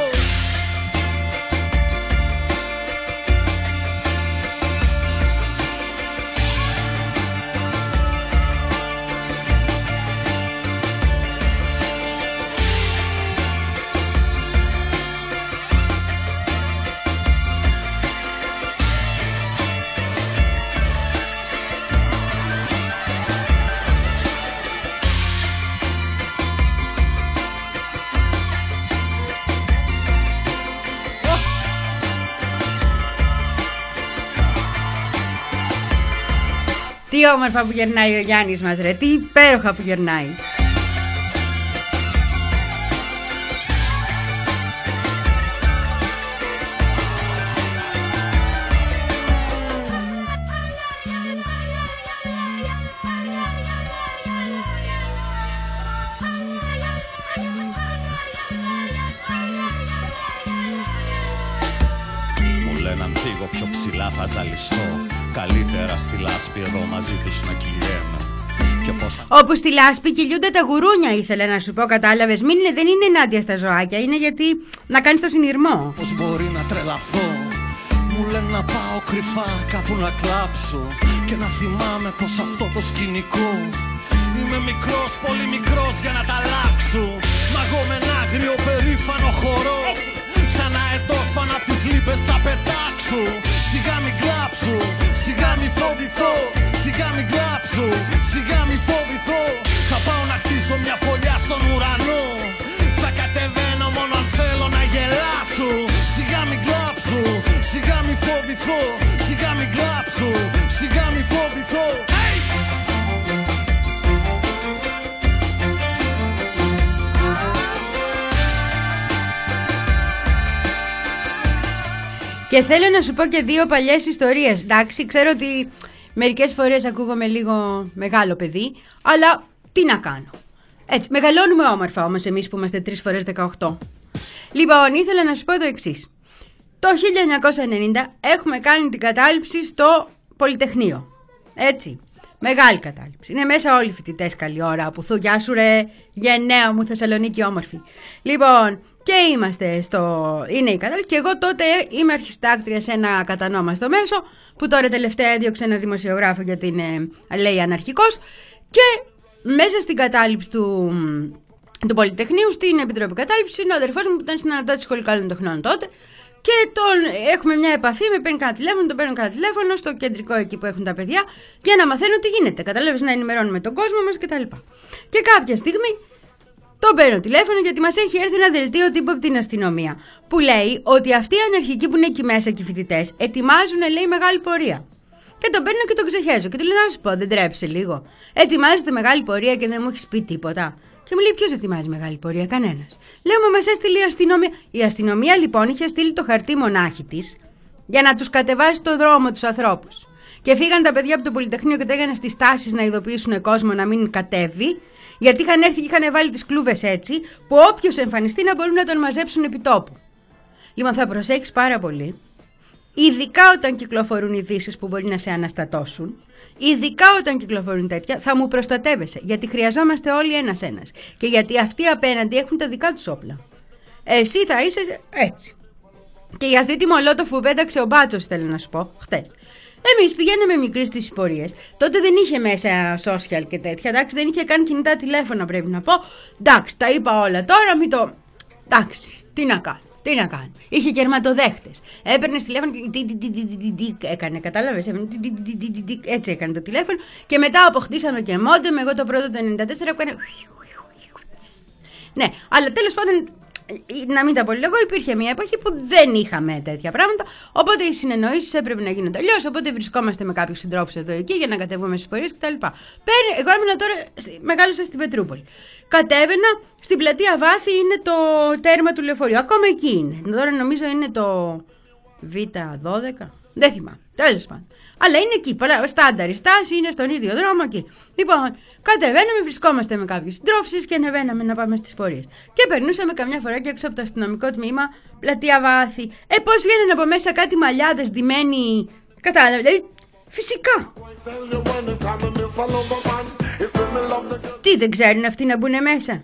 Τι όμορφα που γερνάει ο Γιάννης μας, ρε, τι υπέροχα που γερνάει. Μου λένε αν φύγω πιο ψηλά θα ζαλιστώ, καλύτερα στη λάσπη εδώ μαζί τους να κυλιέμαι. και πόσα. Όπου στη λάσπη κυλιούνται τα γουρούνια, ήθελα να σου πω, κατάλαβες. Μην είναι, δεν είναι ενάντια στα ζωάκια, είναι γιατί να κάνεις το συνειρμό. Πώς μπορεί να τρελαθώ, μου λένε να πάω κρυφά κάπου να κλάψω και να θυμάμαι πως αυτό το σκηνικό είμαι μικρός, πολύ μικρός για να τα αλλάξω. Μα εγώ με ένα άγριο περήφανο χορό σαν αετός πάνω απ' τις λύπες θα πετάξω. Σιγά μην κλάψω, σιγά μην φοβηθώ, σιγά μην κλάψω, σιγά μην φοβηθώ. Θα πάω να χτίσω μια φωλιά στον ουρανό, θα κατεβαίνω μόνο αν θέλω να γελάσω. Σιγά μην κλάψω, σιγά μην φοβηθώ, σιγά μην κλάψω, σιγά μην φοβηθώ. Και θέλω να σου πω και δύο παλιές ιστορίες. Εντάξει, ξέρω ότι μερικές φορές ακούγομαι λίγο μεγάλο παιδί, αλλά τι να κάνω. Έτσι, μεγαλώνουμε όμορφα όμως εμείς που είμαστε τρεις φορές δεκαοκτώ. Λοιπόν, ήθελα να σου πω το εξής. Το χίλια εννιακόσια ενενήντα έχουμε κάνει την κατάληψη στο Πολυτεχνείο. Έτσι, μεγάλη κατάληψη. Είναι μέσα όλοι οι φοιτητές, καλή ώρα. Που θου, γεια σου ρε, γενναία μου Θεσσαλονίκη όμορφη. Λοιπόν, και είμαστε στο... είναι η κατάληψη και εγώ τότε είμαι αρχιστάκτρια σε ένα κατανόμαστο μέσο που τώρα τελευταία έδιωξε ένα δημοσιογράφο γιατί είναι, λέει, αναρχικός, και μέσα στην κατάληψη του, του Πολυτεχνείου, στην Επιτροπή Κατάληψης, είναι ο αδερφός μου που ήταν στην ανατάτηση σχολικών τεχνών τότε και τον, έχουμε μια επαφή, με παίρνει κανένα τηλέφωνο, τον παίρνω κανένα τηλέφωνο στο κεντρικό εκεί που έχουν τα παιδιά για να μαθαίνω τι γίνεται, καταλάβεις, να ενημερώνουμε τον κόσμο μας κτλ. Και κάποια στιγμή τον παίρνω τηλέφωνο γιατί μας έχει έρθει ένα δελτίο τύπου από την αστυνομία που λέει ότι αυτοί οι αναρχικοί που είναι εκεί μέσα και οι φοιτητές ετοιμάζουν, λέει, μεγάλη πορεία. Και τον παίρνω και τον ξεχέζω και του λέω, να σου πω, δεν τρέψε λίγο. Ετοιμάζετε μεγάλη πορεία και δεν μου έχει πει τίποτα. Και μου λέει, ποιος ετοιμάζει μεγάλη πορεία? Κανένας. Λέω, μα μας έστειλε η αστυνομία. Η αστυνομία λοιπόν είχε στείλει το χαρτί μονάχη της για να τους κατεβάσει στο δρόμο τους ανθρώπους. Και φύγαν τα παιδιά από το Πολυτεχνείο και τρέγανε στις τάσεις να ειδοποιήσουν κόσμο να μην κατέβει. Γιατί είχαν έρθει και είχαν βάλει τις κλούβες έτσι, που όποιος εμφανιστεί να μπορούν να τον μαζέψουν επί τόπου. Λοιπόν, θα προσέξεις πάρα πολύ, ειδικά όταν κυκλοφορούν ειδήσεις που μπορεί να σε αναστατώσουν, ειδικά όταν κυκλοφορούν τέτοια, θα μου προστατεύεσαι. Γιατί χρειαζόμαστε όλοι ένας-ένας. Και γιατί αυτοί απέναντι έχουν τα δικά τους όπλα. Εσύ θα είσαι έτσι. Και για αυτή τη μολότοφ που πέταξε ο Μπάτσος, θέλω να σου πω, χτες. Εμείς πηγαίναμε μικροί στις πορείες. Τότε δεν είχε μέσα social και τέτοια. Εντάξει, δεν είχε καν κινητά τηλέφωνα, πρέπει να πω. Εντάξει, τα είπα όλα τώρα, μην το. Εντάξει, τι να κάνω. Τι να κάνω. Είχε κερματοδέχτες. Έπαιρνε τηλέφωνο και έκανε, κατάλαβες. Έτσι έκανε το τηλέφωνο. Και μετά αποκτήσαμε και μόντεμ. Εγώ το πρώτο το ενενήντα τέσσερα έκανε. Ναι, αλλά τέλος πάντων, να μην τα πολυλογώ, υπήρχε μια εποχή που δεν είχαμε τέτοια πράγματα. Οπότε οι συνεννοήσεις έπρεπε να γίνονται αλλιώς. Οπότε βρισκόμαστε με κάποιους συντρόφους εδώ εκεί για να κατεβούμε στις πορείες κτλ. Εγώ έμεινα τώρα, μεγάλωσα στην Πετρούπολη. Κατέβαινα στην πλατεία Βάθη, είναι το τέρμα του λεωφορείου. Ακόμα εκεί είναι. Τώρα νομίζω είναι το Β δώδεκα. Δεν θυμάμαι. Τέλος πάντων. Αλλά είναι εκεί. Στάνταρ η στάση, είναι στον ίδιο δρόμο εκεί. Λοιπόν, κατεβαίναμε, βρισκόμαστε με κάποιους συντρόφους και ανεβαίναμε να πάμε στις πορείες. Και περνούσαμε καμιά φορά και έξω από το αστυνομικό τμήμα, πλατεία Βάθη. Ε, πώς βγαίνουν από μέσα κάτι μαλλιάδες ντυμένοι. Κατάλαβε, δηλαδή. Φυσικά. Τι, δεν ξέρουν αυτοί να μπουν μέσα?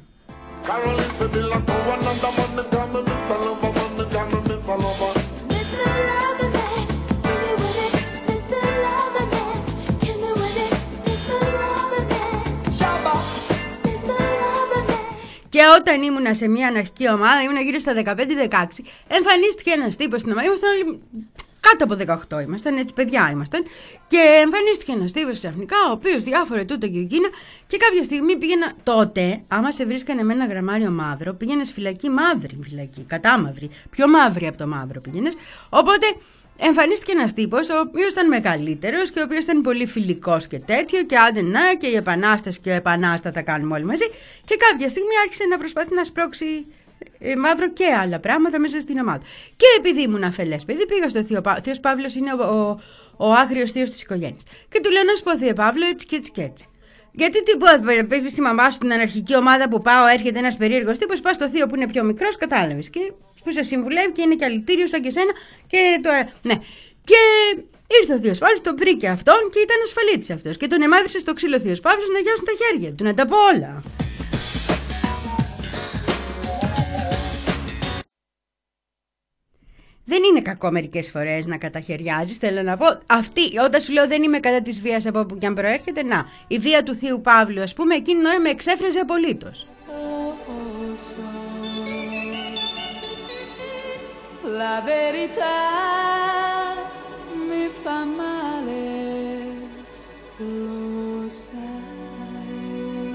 Και όταν ήμουνα σε μια αναρχική ομάδα, ήμουνα γύρω στα δεκαπέντε δεκαέξι, εμφανίστηκε ένας τύπος στην ομάδα. Ήμασταν όλοι κάτω από δεκαοκτώ, ήμασταν έτσι, παιδιά ήμασταν. Και εμφανίστηκε ένας τύπος ξαφνικά, ο οποίος διάφορε τούτο και εκείνα. Και κάποια στιγμή πήγαινα. Τότε, άμα σε βρίσκανε με ένα γραμμάριο μαύρο, πήγαινε φυλακή, μαύρη φυλακή, κατάμαυρη. Πιο μαύρη από το μαύρο πήγαινε. Οπότε εμφανίστηκε ένας τύπος, ο οποίος ήταν μεγαλύτερος και ο οποίος ήταν πολύ φιλικός και τέτοιο. Και άντε να, και η επανάσταση και η επανάστα τα κάνουμε όλοι μαζί. Και κάποια στιγμή άρχισε να προσπαθεί να σπρώξει ε, μαύρο και άλλα πράγματα μέσα στην ομάδα. Και επειδή ήμουν αφελές παιδί, πήγα στο Θείο Παύλο. Ο Θείος Παύλος είναι ο, ο, ο άγριος θείος της οικογένειας. Και του λέω, να σου πω, Θείο Παύλο, έτσι και έτσι και έτσι. Γιατί τι πω, πει στη μαμά σου την αναρχική ομάδα που πάω, έρχεται ένας περίεργος τύπος, πας στο θείο που είναι πιο μικρός, κατάλαβες. Και που σε συμβουλεύει και είναι και αλητήριο σαν και σένα. Και τώρα, ναι. Και Ήρθε ο Θείος Παύλος, τον βρήκε αυτόν και ήταν ασφαλίτης αυτός. Και τον εμάδευσε στο ξύλο Θείος Παύλος να γιάσουν τα χέρια του, να τα πω όλα. Δεν είναι κακό μερικές φορές να καταχαιριάζεις, θέλω να πω. Αυτή, όταν σου λέω δεν είμαι κατά της βίας από όπου και αν προέρχεται, να, η βία του Θείου Παύλου, ας πούμε, εκείνη την ώρα με εξέφραζε απολύτως. La verità mi fa male, lo sai.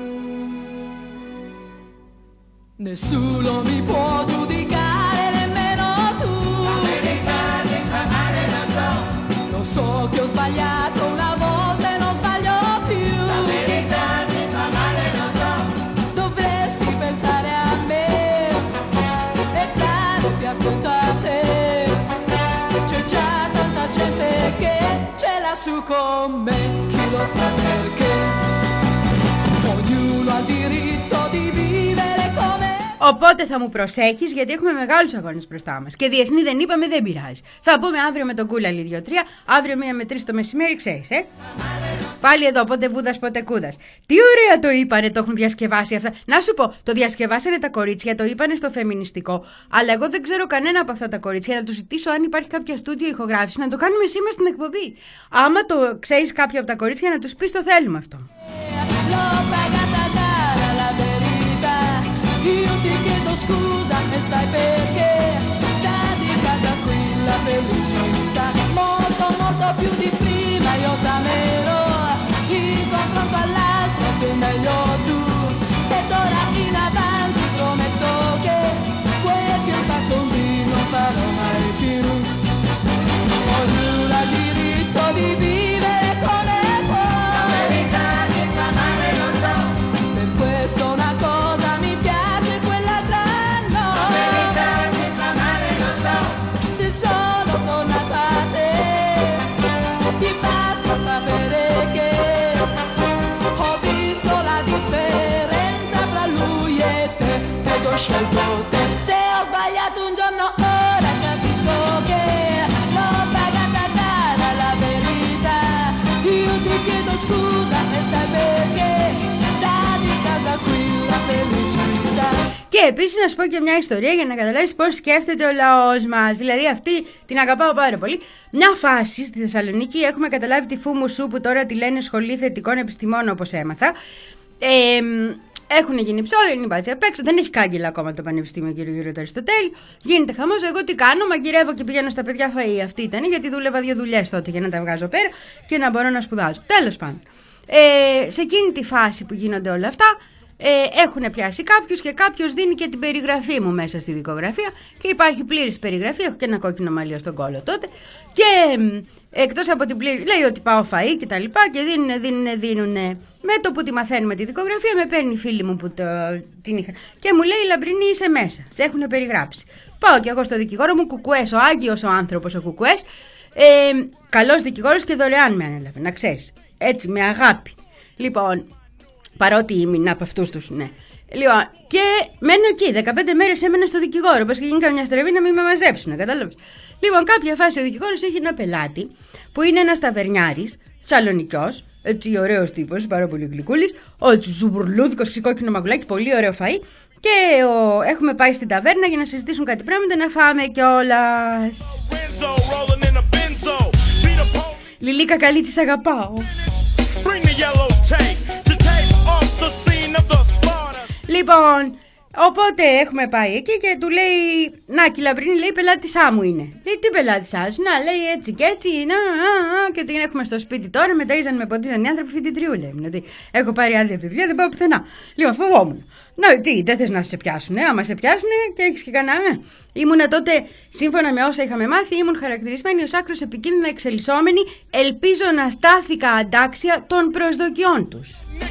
Nessuno mi può giudicare, nemmeno tu. La verità mi fa male, lo so. Lo so che ho sbagliato una volta e non sbaglio più. La verità mi fa male, lo so. Dovresti pensare a me e stare più accanto a te. C'è già tanta gente che ce l'ha su con me, chi lo sa perché. Ognuno ha il diritto di vivere come. Οπότε θα μου προσέχεις, γιατί έχουμε μεγάλους αγώνες μπροστά μας. Και διεθνή δεν είπαμε, δεν πειράζει. Θα πούμε αύριο με τον Κούλαλη δύο τρία, αύριο μία με τρεις το μεσημέρι, ξέρεις, ε. Πάλι εδώ, πότε βούδας, πότε κούδας. Τι ωραία το είπανε, το έχουν διασκευάσει αυτά. Να σου πω, το διασκευάσανε τα κορίτσια, το είπανε στο φεμινιστικό. Αλλά εγώ δεν ξέρω κανένα από αυτά τα κορίτσια. Να του ζητήσω αν υπάρχει κάποια στούντιο ηχογράφηση, να το κάνουμε σήμερα στην εκπομπή. Άμα το ξέρεις κάποιο από τα κορίτσια, να τους πεις το θέλουμε αυτό. Io ti chiedo scusa e sai perché sta di casa qui la felicità molto molto più di prima io t'amerò in confronto all'altro sei meglio tu e d'ora in avanti prometto che quel che ho fatto qui non farò mai più ognuno ha diritto di vivere come può la verità che fa male lo so per questo una cosa mi piace se sono tornata a te ti basta sapere che ho visto la differenza fra lui e te ed ho scelto te se ho sbagliato un giorno ora capisco che l'ho pagata cara la verità io ti chiedo scusa e sai perché sta di casa qui la felicità. Και επίσης να σου πω και μια ιστορία για να καταλάβεις πώς σκέφτεται ο λαός μας. Δηλαδή αυτή την αγαπάω πάρα πολύ. Μια φάση στη Θεσσαλονίκη έχουμε καταλάβει τη Φούμου Σου που τώρα τη λένε Σχολή Θετικών Επιστημών όπως έμαθα. Ε, έχουν γίνει ψώδια, είναι μπάτση απ' έξω. Δεν έχει κάγκελα ακόμα το Πανεπιστήμιο κύριο Γύρω του Αριστοτέλη. Γίνεται χαμός. Εγώ τι κάνω, μαγειρεύω και πηγαίνω στα παιδιά φαΐ. Αυτή ήταν γιατί δούλευα δύο δουλειές τότε για να τα βγάζω πέρα και να μπορώ να σπουδάζω. Τέλος πάντων. Ε, σε εκείνη τη φάση που γίνονται όλα αυτά. Ε, έχουν πιάσει κάποιους και κάποιος δίνει και την περιγραφή μου μέσα στη δικογραφία και υπάρχει πλήρης περιγραφή, έχω και ένα κόκκινο μαλλίο στον κόλο τότε και ε, εκτός από την πλήρη, λέει ότι πάω φαΐ και τα λοιπά και δίνουνε, δίνουνε, δίνουνε. Με το που τη μαθαίνουμε τη δικογραφία με παίρνει η φίλη μου που το, την είχα και μου λέει Λαμπρινή είσαι μέσα, σε έχουν περιγράψει. Πάω και εγώ στο δικηγόρο μου, κουκουές, ο Άγιος ο άνθρωπος ο κουκουές, ε, καλός δικηγόρος και δωρεάν με ανέλαβε, να ξέρεις, έτσι με αγάπη. Λοιπόν, παρότι ήμουν από αυτούς τους, ναι. Λοιπόν, και μένω εκεί. δεκαπέντε μέρες έμενα στο δικηγόρο. Πες και γίνει καμιά στραβή να μην με μαζέψουν, κατάλαβες. Λοιπόν, κάποια φάση ο δικηγόρος έχει ένα πελάτη που είναι ένας ταβερνιάρης, Σαλονικιός, έτσι ωραίος τύπος, πάρα πολύ γλυκούλης, ο τσουμπουρλούδικος, ξηκόκκινο μαγουλάκι, πολύ ωραίο φαΐ. Και ο, έχουμε πάει στην ταβέρνα για να συζητήσουν κάτι πράγματα να φάμε κιόλας. Λιλίκα καλή, της αγαπάω. Λοιπόν, οπότε έχουμε πάει εκεί και του λέει Νάκη Λαμπρινή, λέει πελάτησά μου είναι. Λέει τι πελάτησά σου, να λέει έτσι και έτσι, να, α, α, και την έχουμε στο σπίτι τώρα, μεταΐζαν με ποτίζαν οι άνθρωποι φοιτητριούλε. Δηλαδή, έχω πάρει άδεια από τη δουλειά, δεν πάω πουθενά. Λοιπόν, φοβόμουν. Να, τι, δεν θες να σε πιάσουνε, άμα σε πιάσουνε και έχεις και κανένα. Ε. Ήμουνα τότε, σύμφωνα με όσα είχαμε μάθει, ήμουν χαρακτηρισμένη ως άκρως επικίνδυνα εξελισσόμενη, ελπίζω να στάθηκα αντάξια των προσδοκιών τους.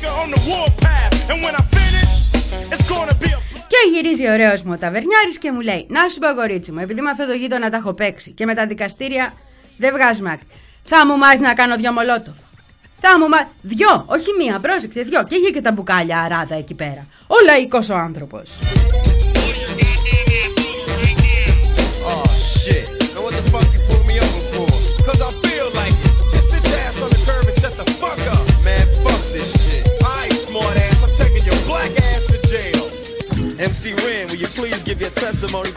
Και γυρίζει ωραίος μου ο ταβερνιάρης και μου λέει να σου πω κορίτσι μου, επειδή με αυτό το γείτονα τα έχω παίξει και με τα δικαστήρια δεν βγάζουμε άκρη, θα μου μάθει να κάνω δυο μολότοφ. Θα μου μάθει, δυο, όχι μία, πρόσεξε, δυο. Και είχε και τα μπουκάλια αράδα εκεί πέρα. Ο λαϊκός ο άνθρωπος. Oh shit, now what the fuck you put me over for? Cause I feel like it.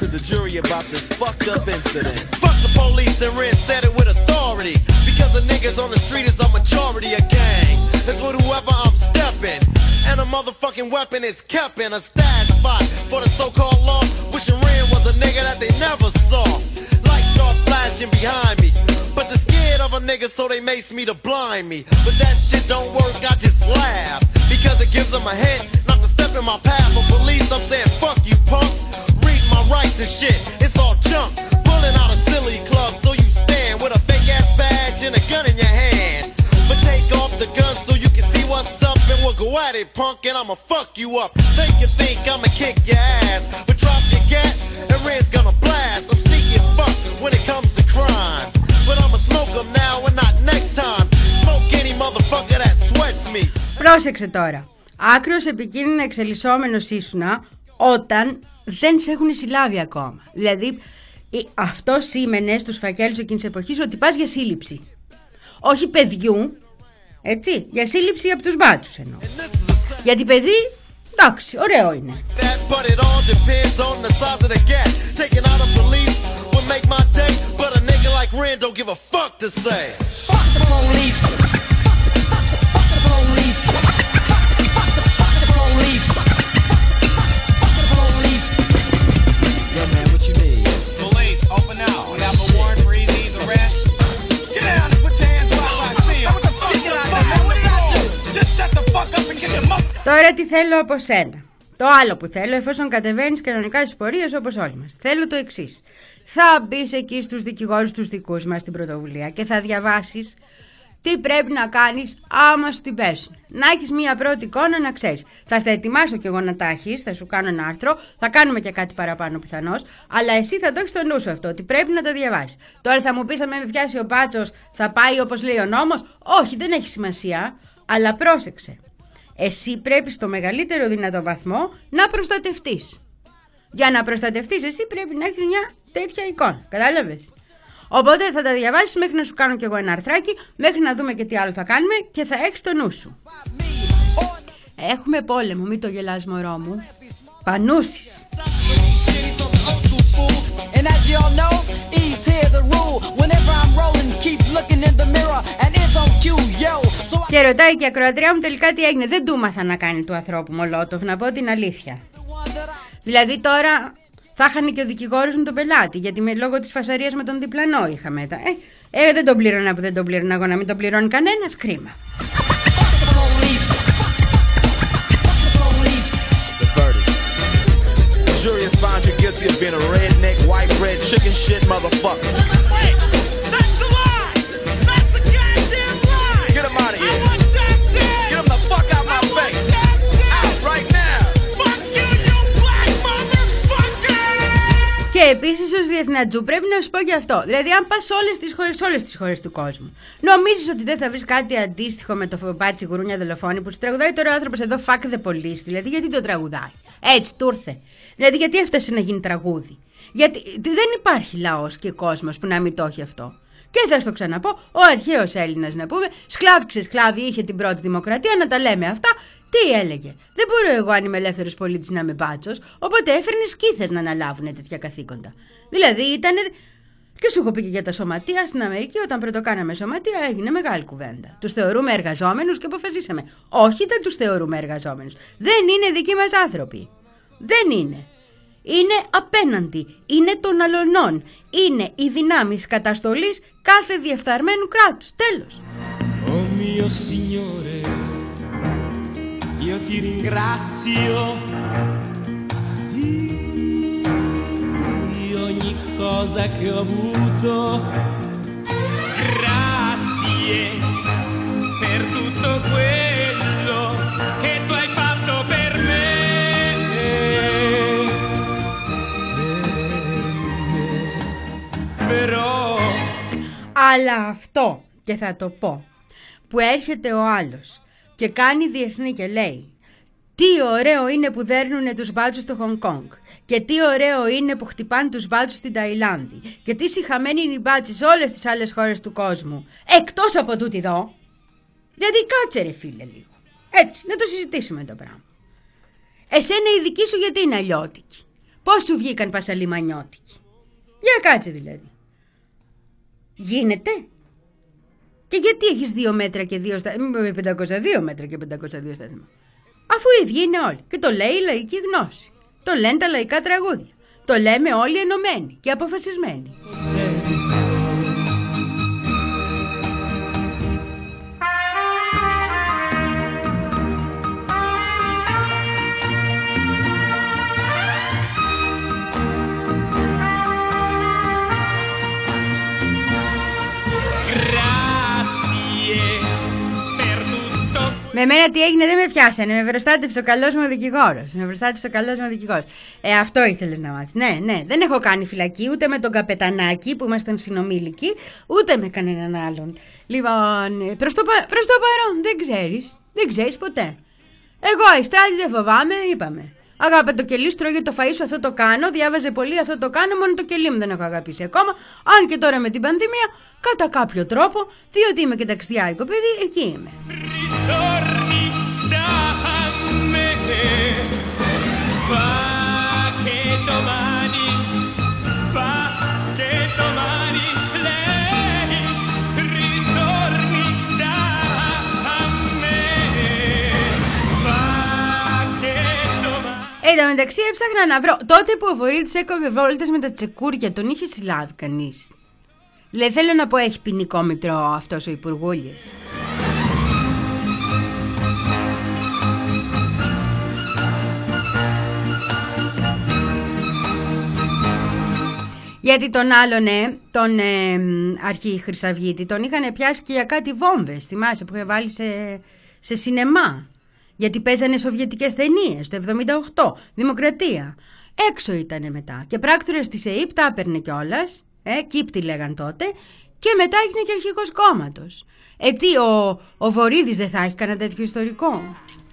the jury about this fucked up incident. Fuck the police and Ren said it with authority. Because the niggas on the street is a majority of gang. That's with whoever I'm stepping. And a motherfucking weapon is kept in a stash spot for the so-called law. Wishing Ren was a nigga that they never saw. Lights start flashing behind me, but they're scared of a nigga, so they mace me to blind me. But that shit don't work, I just laugh, because it gives them a hint not to step in my path. For police, I'm saying fuck you, punk. Read my rights and shit, it's all junk. Pulling out a silly club, so you stand with a fake ass badge and a gun in your hand. But take off the gun so you can see what's up, and we'll go at it, punk, and I'ma fuck you up. Think you think I'ma kick your ass, but drop your gat and Red's gonna blast. I'm sneaky as fuck when it comes to crime, but I'ma smoke them now and not next time. Smoke any motherfucker that sweats me. Πρόσεξε τώρα. Άκρος επικίνδυνα εξελισσόμενος ήσουνα όταν δεν σε έχουν συλλάβει ακόμα. Δηλαδή, αυτό σήμαινε στους φακέλους εκείνης της εποχής ότι πας για σύλληψη. Όχι παιδιού, έτσι, για σύλληψη από τους μπάτσους εννοώ. Γιατί παιδί, εντάξει, ωραίο είναι. Τώρα τι θέλω από σένα. Το άλλο που θέλω, εφόσον κατεβαίνεις κανονικά στις πορείες όπως όλοι μας, θέλω το εξής. Θα μπεις εκεί στους δικηγόρους τους δικούς μας στην πρωτοβουλία και θα διαβάσεις τι πρέπει να κάνεις άμα σου την πέσουν. Να έχεις μία πρώτη εικόνα, να ξέρεις. Θα στα ετοιμάσω κι εγώ να τα έχεις, θα σου κάνω ένα άρθρο, θα κάνουμε και κάτι παραπάνω πιθανώς, αλλά εσύ θα το έχεις στο νου σου αυτό, ότι πρέπει να το διαβάσεις. Τώρα θα μου πεις, αν με πιάσει ο μπάτσος, θα πάει όπως λέει ο νόμος. Όχι, δεν έχει σημασία, αλλά πρόσεξε. Εσύ πρέπει στο μεγαλύτερο δυνατό βαθμό να προστατευτείς. Για να προστατευτείς εσύ πρέπει να έχεις μια τέτοια εικόνα. Κατάλαβες? Οπότε θα τα διαβάσεις μέχρι να σου κάνω κι εγώ ένα αρθράκι, μέχρι να δούμε και τι άλλο θα κάνουμε και θα έχεις το νου σου. Έχουμε πόλεμο, μην το γελάς μωρό μου. Πανούσεις. And as you all know, ease here the rule. Whenever I'm rolling, keep looking in the mirror and it's on cue, yo. So I... Και ρωτάει και η ακροατριά μου τελικά τι έγινε. Δεν του μάθα να κάνει του ανθρώπου Μολότοφ, να πω την αλήθεια. Δηλαδή τώρα θα είχαν και ο δικηγόρος μου τον πελάτη, γιατί με, λόγω της φασαρίας με τον διπλανό είχαμε. Ε, ε, δεν τον πλήρωνα που δεν τον πλήρωνα εγώ, να μην τον πληρώνει κανένας, κρίμα. Jury has found you guilty of being a redneck, white bread, chicken shit motherfucker. Wait, that's a lie! That's a goddamn lie! Get him out of here! I want justice! Get him the fuck out my face! Justice! Out right now! Fuck you, you black motherfucker! Και επίσης ως διεθνατζού πρέπει να σου πω και αυτό. Δηλαδή, αν πας σε όλες τις χώρες, όλες τις χώρες του κόσμου, νομίζεις ότι δεν θα βρεις κάτι αντίστοιχο με το μπάτσι γουρούνια δολοφόνη που σου τραγουδάει τώρα ο άνθρωπος εδώ, fuck the police? Δηλαδή, γιατί το τραγουδάει? Έτσι, του ήρθε. Δηλαδή, γιατί έφτασε να γίνει τραγούδι? Γιατί δεν υπάρχει λαός και κόσμος που να μην το έχει αυτό. Και θα στο ξαναπώ, ο αρχαίος Έλληνας να πούμε, σκλάβηξε σκλάβη, είχε την πρώτη δημοκρατία, να τα λέμε αυτά. Τι έλεγε? Δεν μπορώ εγώ, αν είμαι ελεύθερος πολίτης, να είμαι μπάτσος, οπότε έφερνε σκύθες να αναλάβουν τέτοια καθήκοντα. Δηλαδή ήταν. Και σου έχω πει και για τα σωματεία στην Αμερική, όταν πρωτοκάναμε σωματεία έγινε μεγάλη κουβέντα. Τους θεωρούμε εργαζόμενους και αποφασίσαμε. Όχι, δεν τους θεωρούμε εργαζόμενους. Δεν είναι δικοί μας άνθρωποι. Δεν είναι. Είναι απέναντι. Είναι των αλωνών. Είναι οι δυνάμεις καταστολής κάθε διεφθαρμένου κράτους. Τέλος. Oh mio signore, io ti ringrazio di ogni cosa che ho avuto. Grazie per tutto quello che tu hai fatto per me. Αλλά αυτό, και θα το πω, που έρχεται ο άλλος και κάνει διεθνή και λέει τι ωραίο είναι που δέρνουνε τους μπάτσους στο Χονγκ Κονγκ και τι ωραίο είναι που χτυπάνε τους μπάτσους στην Ταϊλάνδη και τι σιχαμένοι είναι οι μπάτσοι σε όλες τις άλλες χώρες του κόσμου, εκτός από τούτη εδώ. Δηλαδή κάτσε ρε φίλε λίγο, έτσι, να το συζητήσουμε το πράγμα. Εσένα η δική σου γιατί είναι αλλιώτικη? Πώς σου βγήκαν πασαλιμανιώτικοι? Για κάτσε δηλαδή. Γίνεται? Και γιατί έχεις δύο μέτρα και δύο σταθμά, πεντακόσια δύο μέτρα και πεντακόσια δύο σταθμά? Αφού οι ίδιοι είναι όλοι. Και το λέει η λαϊκή γνώση. Το λένε τα λαϊκά τραγούδια. Το λέμε όλοι ενωμένοι και αποφασισμένοι. Με μένα τι έγινε, δεν με πιάσανε. Με προστάτευσε ο καλός μου δικηγόρος. Με προστάτευσε ο καλός μου δικηγόρος. Ε, αυτό ήθελες να μάθεις. Ναι, ναι. Δεν έχω κάνει φυλακή ούτε με τον καπετανάκι που ήμασταν συνομήλικοι, ούτε με κανέναν άλλον. Λοιπόν, προς το, προς το παρόν δεν ξέρεις. Δεν ξέρεις ποτέ. Εγώ αϊστάλη δεν φοβάμαι, είπαμε. Αγάπη το κελί, τρώγε το φαΐ σου, αυτό το κάνω. Διάβαζε πολύ, αυτό το κάνω. Μόνο το κελί μου δεν έχω αγαπήσει ακόμα. Αν και τώρα με την πανδημία, κατά κάποιο τρόπο, διότι είμαι και ταξιδιάρικο παιδί, εκεί είμαι. Εν τω μεταξύ έψαχνα να βρω. Τότε που ο Βορύδης έκοβε βόλτες με τα τσεκούρια, τον είχε συλλάβει κανείς? Δηλαδή θέλω να πω, έχει ποινικό μητρό αυτός ο Υπουργούλης? Γιατί τον άλλον, ναι, τον ε, αρχή Χρυσαυγίτη, τον είχαν πιάσει και για κάτι βόμβες, θυμάσαι, που είχε βάλει σε, σε σινεμά. Γιατί παίζανε σοβιετικές ταινίες το εβδομήντα οκτώ, Δημοκρατία. Έξω ήτανε μετά. Και πράκτορας της ΕΥΠ τα έπαιρνε κιόλας, ε, Κύπτη λέγαν τότε, και μετά έγινε και αρχηγός κόμματος. Ε, τι, ο, ο Βορύδης δεν θα έχει κανένα τέτοιο ιστορικό?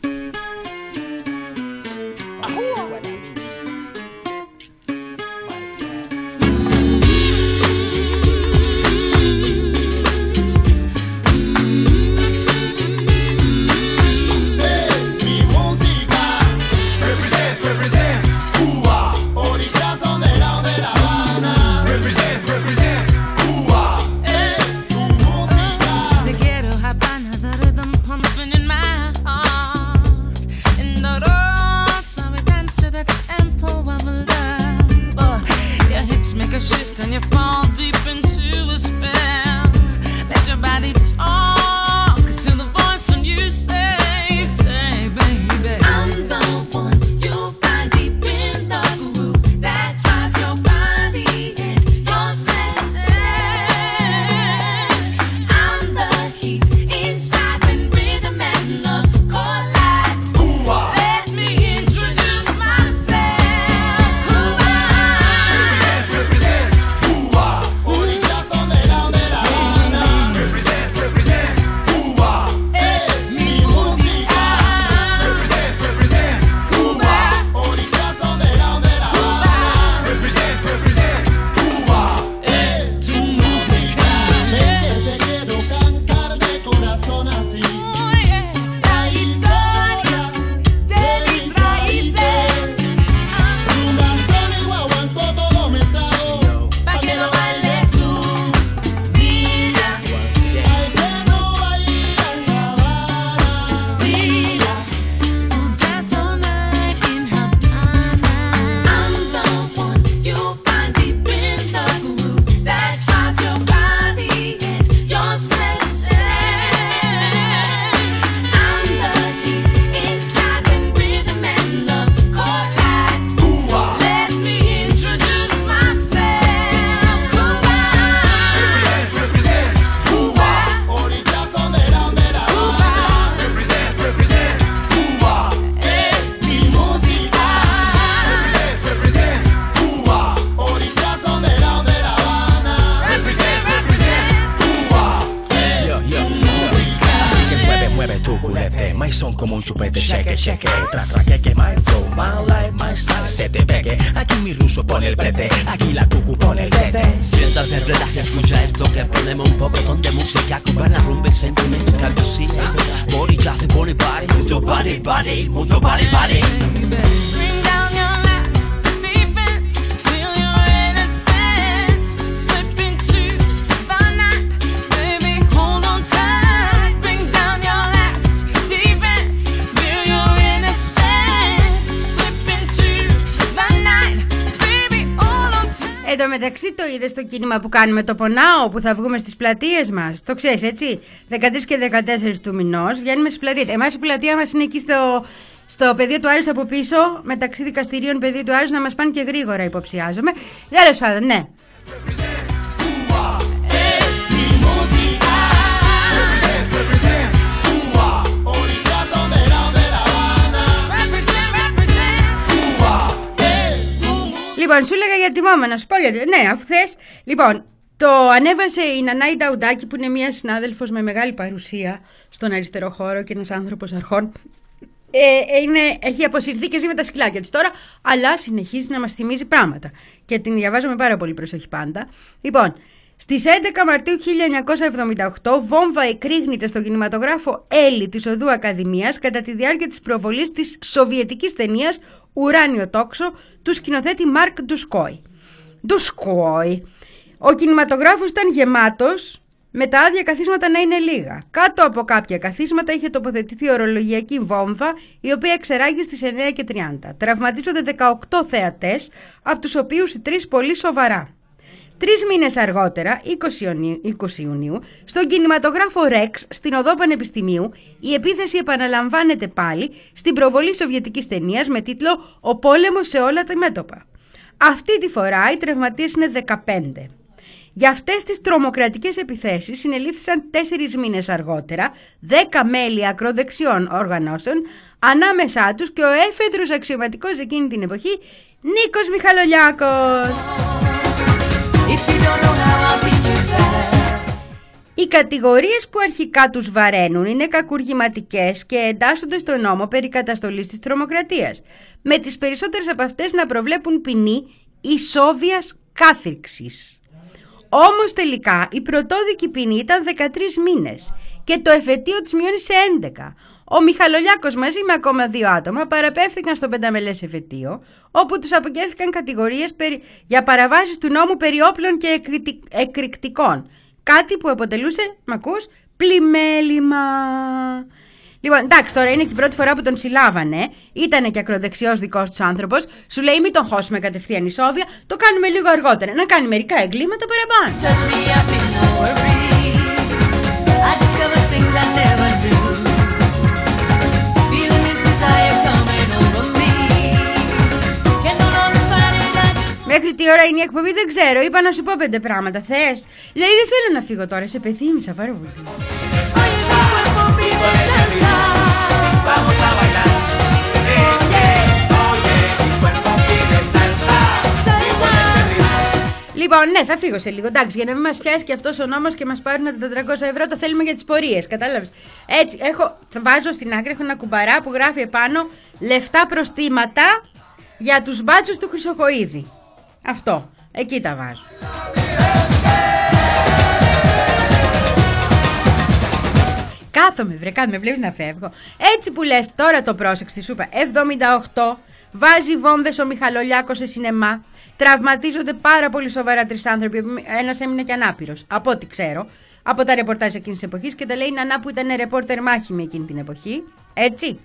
como un chupete, cheque, cheque, tra, tra, que, que, my flow, my life, my style, se te pegue. Aquí mi ruso pone el brete, aquí la cucu pone el tete. Siéntate, relaja, escucha esto que ponemos un poco de música con buena rumba y sentimiento calvosita. Body jazz and body body, move your body, body, move your body, body. Bring down your last defense. Εν τω μεταξύ το είδες το κίνημα που κάνουμε το Πονάω, που θα βγούμε στις πλατείες μας? Το ξέρεις, έτσι? δεκατρείς και δεκατέσσερις του μηνός βγαίνουμε στις πλατείες. Εμάς η πλατεία μας είναι εκεί στο, στο πεδίο του Άρης από πίσω, μεταξύ δικαστηρίων πεδίου του Άρης, να μας πάνε και γρήγορα, υποψιάζομαι. Τέλος πάντων, ναι. Λοιπόν, σου έλεγα για τιμόμενο, να σου πω γιατί. Ναι, αφού θες. Λοιπόν, το ανέβασε η Νανάη Νταουντάκη, που είναι μια συνάδελφος με μεγάλη παρουσία στον αριστερό χώρο και ένας άνθρωπος αρχών. Ε, είναι, έχει αποσυρθεί και ζει με τα σκυλάκια της τώρα, αλλά συνεχίζει να μας θυμίζει πράγματα. Και την διαβάζω με πάρα πολύ προσοχή πάντα. Λοιπόν, στις έντεκα Μαρτίου χίλια εννιακόσια εβδομήντα οκτώ, βόμβα εκρήγνεται στον κινηματογράφο Έλλη της Οδού Ακαδημίας κατά τη διάρκεια της προβολής της σοβιετικής ταινίας «Ουράνιο τόξο» του σκηνοθέτη Μάρκ Ντουσκόι. Ντουσκόι. Ο κινηματογράφος ήταν γεμάτος, με τα άδεια καθίσματα να είναι λίγα. Κάτω από κάποια καθίσματα είχε τοποθετηθεί ορολογιακή βόμβα, η οποία εξεράγει στις εννιά και τριάντα. Τραυματίζονται δεκαοκτώ θεατές, από τους οποίους οι τρεις πολύ σοβαρά. Τρεις μήνες αργότερα, είκοσι Ιουνίου, στον κινηματογράφο Ρεξ, στην Οδό Πανεπιστημίου, η επίθεση επαναλαμβάνεται πάλι στην προβολή σοβιετικής ταινίας με τίτλο «Ο πόλεμος σε όλα τα μέτωπα». Αυτή τη φορά οι τραυματίες είναι δεκαπέντε. Για αυτές τις τρομοκρατικές επιθέσεις συνελήφθησαν τέσσερις μήνες αργότερα δέκα μέλη ακροδεξιών οργανώσεων, ανάμεσά τους και ο έφεδρος αξιωματικός εκείνη την εποχή Νίκος Μιχαλολιάκος. Οι κατηγορίες που αρχικά τους βαραίνουν είναι κακουργηματικές και εντάσσονται στο νόμο περί καταστολής της τρομοκρατίας, με τις περισσότερες από αυτές να προβλέπουν ποινή ισόβιας κάθριξης. Όμως τελικά η πρωτόδικη ποινή ήταν δεκατρείς μήνες και το εφετείο της μειώνει σε έντεκα. Ο Μιχαλολιάκος μαζί με ακόμα δύο άτομα παραπέμφθηκαν στο πενταμελές εφετείο, όπου τους απαγγέλθηκαν κατηγορίες περί... για παραβάσεις του νόμου περί όπλων και εκρητι... εκρηκτικών. Κάτι που αποτελούσε, μ' ακούς, πλημέλημα. Λοιπόν, εντάξει, τώρα είναι και η πρώτη φορά που τον συλλάβανε. Ήτανε και ακροδεξιός δικός τους άνθρωπος. Σου λέει μην τον χώσουμε κατευθείαν ισόβια. Το κάνουμε λίγο αργότερα. Να κάνει μερικά εγκλήματα παραπάνω. Μέχρι τι ώρα είναι η εκπομπή δεν ξέρω. Είπα να σου πω πέντε πράγματα. Θες? Λέει δεν θέλω να φύγω τώρα. Σε πεθύμισα πάρα πολύ. Λοιπόν, ναι, θα φύγω σε λίγο. Εντάξει, για να μην μας πιάσει και αυτός ο νόμος και μας πάρουν τα τετρακόσια ευρώ, τα θέλουμε για τις πορείες. Κατάλαβες? Έτσι, έχω, θα βάζω στην άκρη, έχω ένα κουμπαρά που γράφει επάνω λεφτά προστήματα για τους μπάτσους του Χρυσοχοΐδη. Αυτό, εκεί τα βάζω. Κάθομαι, βρε, κάθομαι, βλέπεις να φεύγω. Έτσι που λες, τώρα το πρόσεξε, σου είπα. εβδομήντα οκτώ, βάζει βόμβες ο Μιχαλολιάκος σε σινεμά. Τραυματίζονται πάρα πολύ σοβαρά τρεις άνθρωποι. Ένας έμεινε και ανάπηρος, από ό,τι ξέρω, από τα ρεπορτάζ εκείνης της εποχής. Και τα λέει η Νανά που ήταν ρεπόρτερ μάχημη εκείνη την εποχή. Έτσι.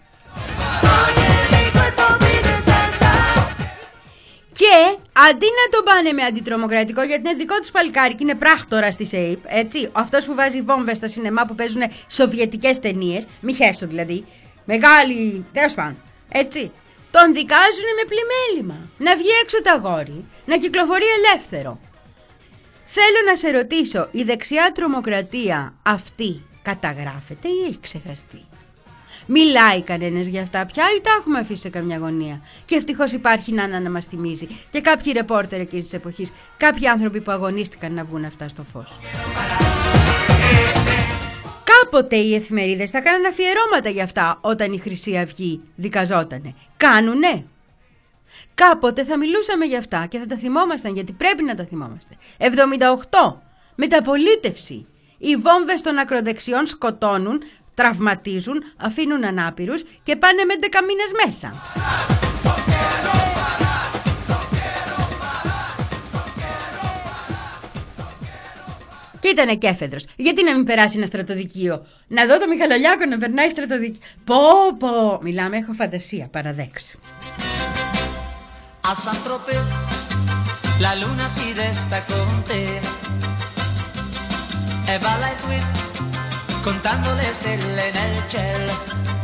Και αντί να τον πάνε με αντιτρομοκρατικό, γιατί είναι δικό τους παλικάρι και είναι πράκτορα στη ΣΕΙΠ, έτσι, αυτός που βάζει βόμβες στα σινεμά που παίζουν σοβιετικές ταινίες, μη χέσω δηλαδή, μεγάλη, τέλος πάντων, έτσι, τον δικάζουν με πλημέλημα. Να βγει έξω το αγόρι, να κυκλοφορεί ελεύθερο. Θέλω να σε ρωτήσω, η δεξιά τρομοκρατία αυτή καταγράφεται ή έχει ξεχαστεί? Μιλάει κανένας για αυτά πια ή τα έχουμε αφήσει σε καμιά γωνία? Και ευτυχώς υπάρχει Νάνα να μας θυμίζει. Και κάποιοι ρεπόρτερ εκείνης της εποχής, κάποιοι άνθρωποι που αγωνίστηκαν να βγουν αυτά στο φως. Κάποτε οι εφημερίδες θα κάνανε αφιερώματα για αυτά όταν η Χρυσή Αυγή δικαζότανε. Κάνουνε. Κάποτε θα μιλούσαμε για αυτά και θα τα θυμόμασταν, γιατί πρέπει να τα θυμόμαστε. εβδομήντα οκτώ. Μεταπολίτευση. Οι βόμβες των ακροδεξιών σκοτώνουν, τραυματίζουν, αφήνουν ανάπηρους και πάνε με έντεκα μήνες μέσα. Και ήτανε και έφεδρος. Γιατί να μην περάσει ένα στρατοδικείο? Να δω το Μιχαλολιάκο να περνάει στρατοδικείο. Πω πω. Μιλάμε, έχω φαντασία, παραδέξου. À Saint-Tropez, La luna si resta con te e balla il twist contando le stelle nel cielo.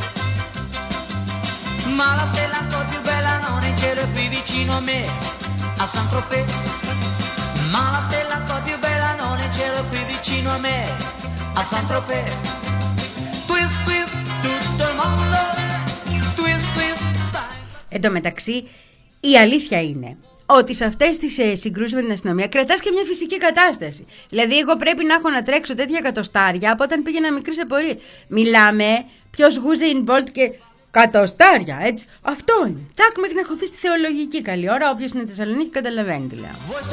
Ma la stella ancora più bella non è in cielo, è qui vicino a me, a Saint-Tropez. Ma la stella ancora più bella non è in cielo, è qui vicino a me, a Saint-Tropez. Twist, twist, tutto il mondo, twist, twist, stai. Εν τω μεταξύ, η αλήθεια είναι ότι σε αυτές τις ε, συγκρούσεις με την αστυνομία κρατάς και μια φυσική κατάσταση. Δηλαδή, εγώ πρέπει να έχω να τρέξω τέτοια εκατοστάρια από όταν πήγαινα μικρή σε πορεία. Μιλάμε ποιος Usain Bolt και κατοστάρια, έτσι. Αυτό είναι. Τσακ, μέχρι να χωθεί στη θεολογική καλή ώρα. Όποιος είναι Θεσσαλονίκη καταλαβαίνει τι λέω.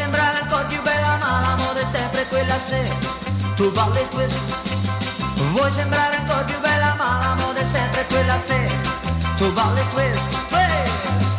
Vuoi sembrare ancora più bella ma la moda è sempre quella se tu balli twist, twist.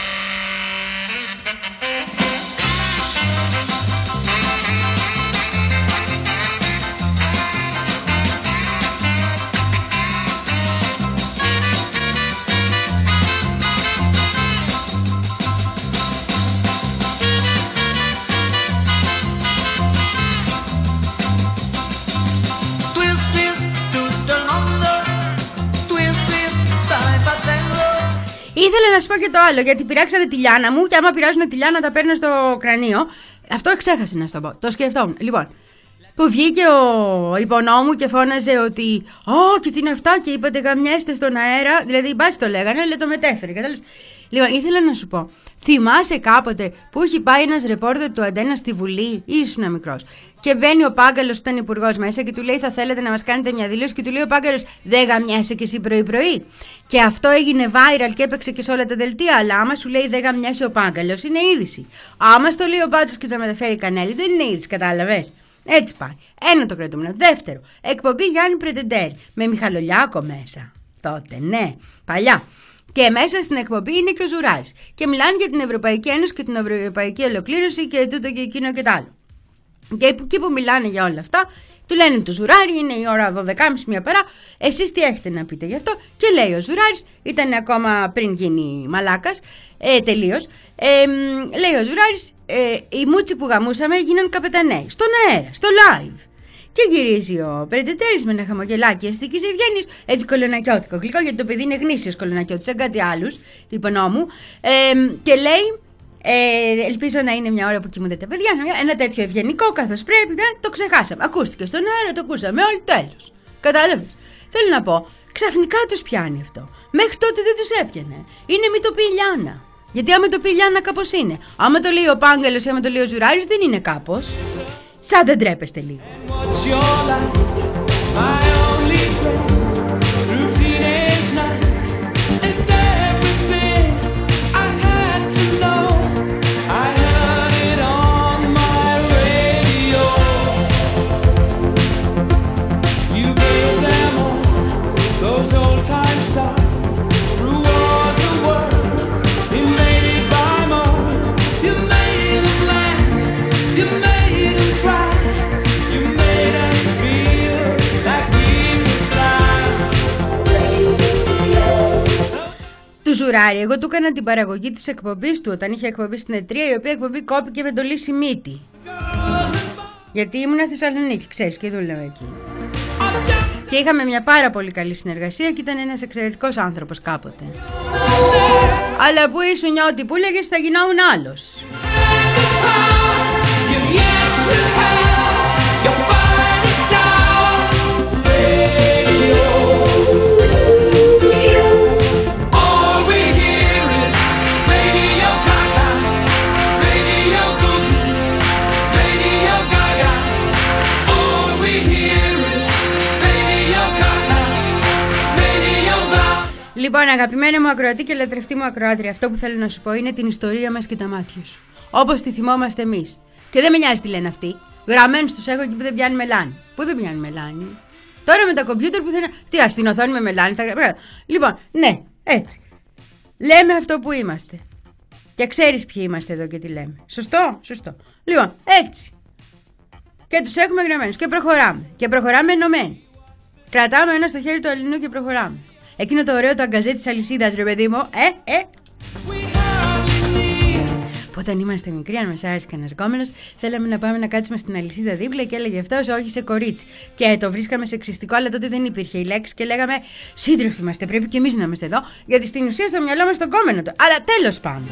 Ήθελα να σου πω και το άλλο, γιατί πειράξανε τη Λιάνα μου και άμα πειράζουν τη Λιάνα τα παίρνω στο κρανίο. Αυτό ξέχασα να σου το πω. Το σκεφτόμουν. Λοιπόν, που βγήκε ο υπονόμου και φώναζε ότι «Ω, και τι είναι αυτά» και είπατε γαμιέστε στον αέρα. Δηλαδή, μπας το λέγανε, αλλά το μετέφερε. Κατάλαβες. Λοιπόν, ήθελα να σου πω. Θυμάσαι κάποτε που έχει πάει ένας ρεπόρτερ του Αντένα στη Βουλή, ήσουν μικρός, και μπαίνει ο Πάγκαλος που ήταν υπουργός μέσα και του λέει θα θέλετε να μας κάνετε μια δήλωση και του λέει ο Πάγκαλος δεν γαμιάσαι και εσύ πρωί-πρωί. Και αυτό έγινε viral και έπαιξε και σε όλα τα δελτία, αλλά άμα σου λέει δεν γαμιάσαι ο Πάγκαλος είναι είδηση. Άμα στο λέει ο Μπάτσος και το μεταφέρει η Κανέλη δεν είναι είδηση, κατάλαβες. Έτσι πάει. Ένα το κρατούμενο. Δεύτερο, εκπομπή Γιάννη Πρετεντέρη με Μιχαλολιάκο μέσα. Τότε, ναι, παλιά. Και μέσα στην εκπομπή είναι και ο Ζουράρης. Και μιλάνε για την Ευρωπαϊκή Ένωση και την Ευρωπαϊκή Ολοκλήρωση και τούτο και εκείνο και τ' άλλο. Και εκεί που μιλάνε για όλα αυτά, του λένε του Ζουράρη, είναι η ώρα δώδεκα και μισή μία παρά. Εσείς τι έχετε να πείτε γι' αυτό? Και λέει ο Ζουράρης, ήταν ακόμα πριν γίνει μαλάκας, ε, τελείως. Ε, λέει ο Ζουράρης, ε, οι μούτσοι που γαμούσαμε έγιναν καπεταναίοι. Στον αέρα, στο live. Και γυρίζει ο Πρετεντέρης με ένα χαμογελάκι αστικής ευγένειας, έτσι κολονακιώτικο γλυκό, γιατί το παιδί είναι γνήσιος κολονακιώτης, σαν κάτι άλλους, υπονόμου, ε, και λέει, ε, ελπίζω να είναι μια ώρα που κοιμούνται τα παιδιά, ένα τέτοιο ευγενικό καθώς πρέπει, δε, το ξεχάσαμε. Ακούστηκε στον αέρα, το ακούσαμε όλοι, τέλος. Κατάλαβες. Θέλω να πω, ξαφνικά τους πιάνει αυτό. Μέχρι τότε δεν τους έπιανε. Είναι μη το πει η Λιάνα. Γιατί άμα το πει η Λιάνα κάπως είναι. Άμα το λέει ο Πάγκαλος ή άμα το λέει ο Ζουράρης δεν είναι κάπως. Σαν δεν τρέπεστε λίγο. Ζουράρη, εγώ του έκανα την παραγωγή της εκπομπής του όταν είχε εκπομπή στην Ετρία, η οποία εκπομπή κόπηκε με το Λύση Μύτη. Γιατί ήμουν Θεσσαλονίκη, ξέρεις, και δούλευα εκεί. Και είχαμε μια πάρα πολύ καλή συνεργασία και ήταν ένας εξαιρετικός άνθρωπος κάποτε. Αλλά που ήσουν νιώτη που έλεγες θα γινόμουν άλλος. Λοιπόν, αγαπημένη μου ακροατή και λατρευτή μου ακροάτρια, αυτό που θέλω να σου πω είναι την ιστορία μας και τα μάτια σου. Όπως τη θυμόμαστε εμείς. Και δεν με νοιάζει τι λένε αυτοί. Γραμμένους τους έχω εκεί που δεν πιάνει μελάνι. Πού δεν πιάνει μελάνι. Τώρα με τα κομπιούτερ που δεν. Τι, ας την οθόνη με μελάνι. Θα... Λοιπόν, ναι, έτσι. Λέμε αυτό που είμαστε. Και ξέρεις ποιοι είμαστε εδώ και τι λέμε. Σωστό, σωστό. Λοιπόν, έτσι. Και τους έχουμε γραμμένους και προχωράμε. Και προχωράμε ενωμένοι. Κρατάμε ένα στο χέρι του αλληνού και προχωράμε. Εκείνο το ωραίο το αγκαζέ της αλυσίδας, ρε παιδί μου, ε, ε. Όταν είμαστε μικροί, αν μας άρεσε κανένας γκόμενος, θέλαμε να πάμε να κάτσουμε στην αλυσίδα δίπλα και έλεγε αυτός όχι σε κορίτσι. Και το βρίσκαμε σεξιστικό, αλλά τότε δεν υπήρχε η λέξη και λέγαμε σύντροφοι είμαστε, πρέπει και εμείς να είμαστε εδώ, γιατί στην ουσία στο μυαλό μας τον γκόμενο του. Αλλά τέλος πάντων.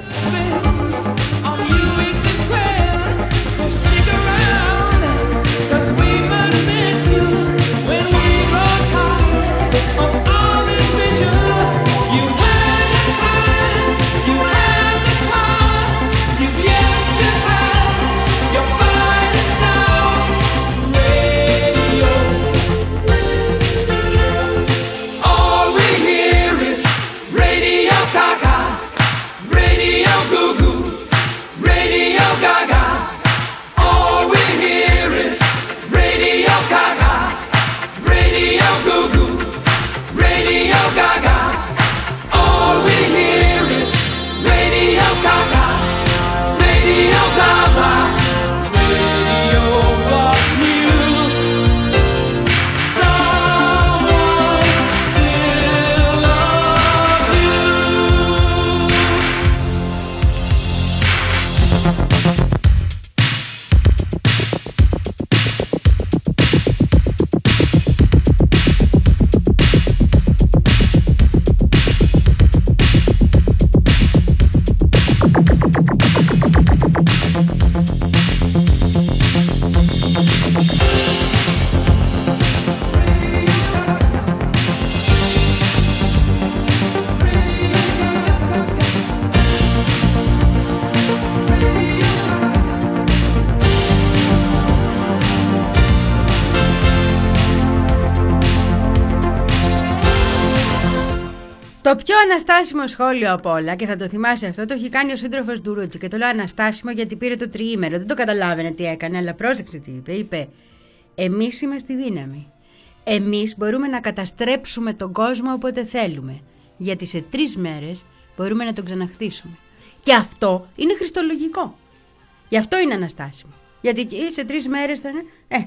Το πιο αναστάσιμο σχόλιο από όλα, και θα το θυμάσαι αυτό, το έχει κάνει ο σύντροφος Ντουρούτσι. Και το λέω αναστάσιμο γιατί πήρε το τριήμερο. Δεν το καταλάβαινε τι έκανε, αλλά πρόσεξε τι είπε. Είπε: εμείς είμαστε η δύναμη. Εμείς μπορούμε να καταστρέψουμε τον κόσμο όποτε θέλουμε. Γιατί σε τρεις μέρες μπορούμε να τον ξαναχτίσουμε. Και αυτό είναι χριστολογικό. Γι' αυτό είναι αναστάσιμο. Γιατί σε τρεις μέρες θα είναι. Ε,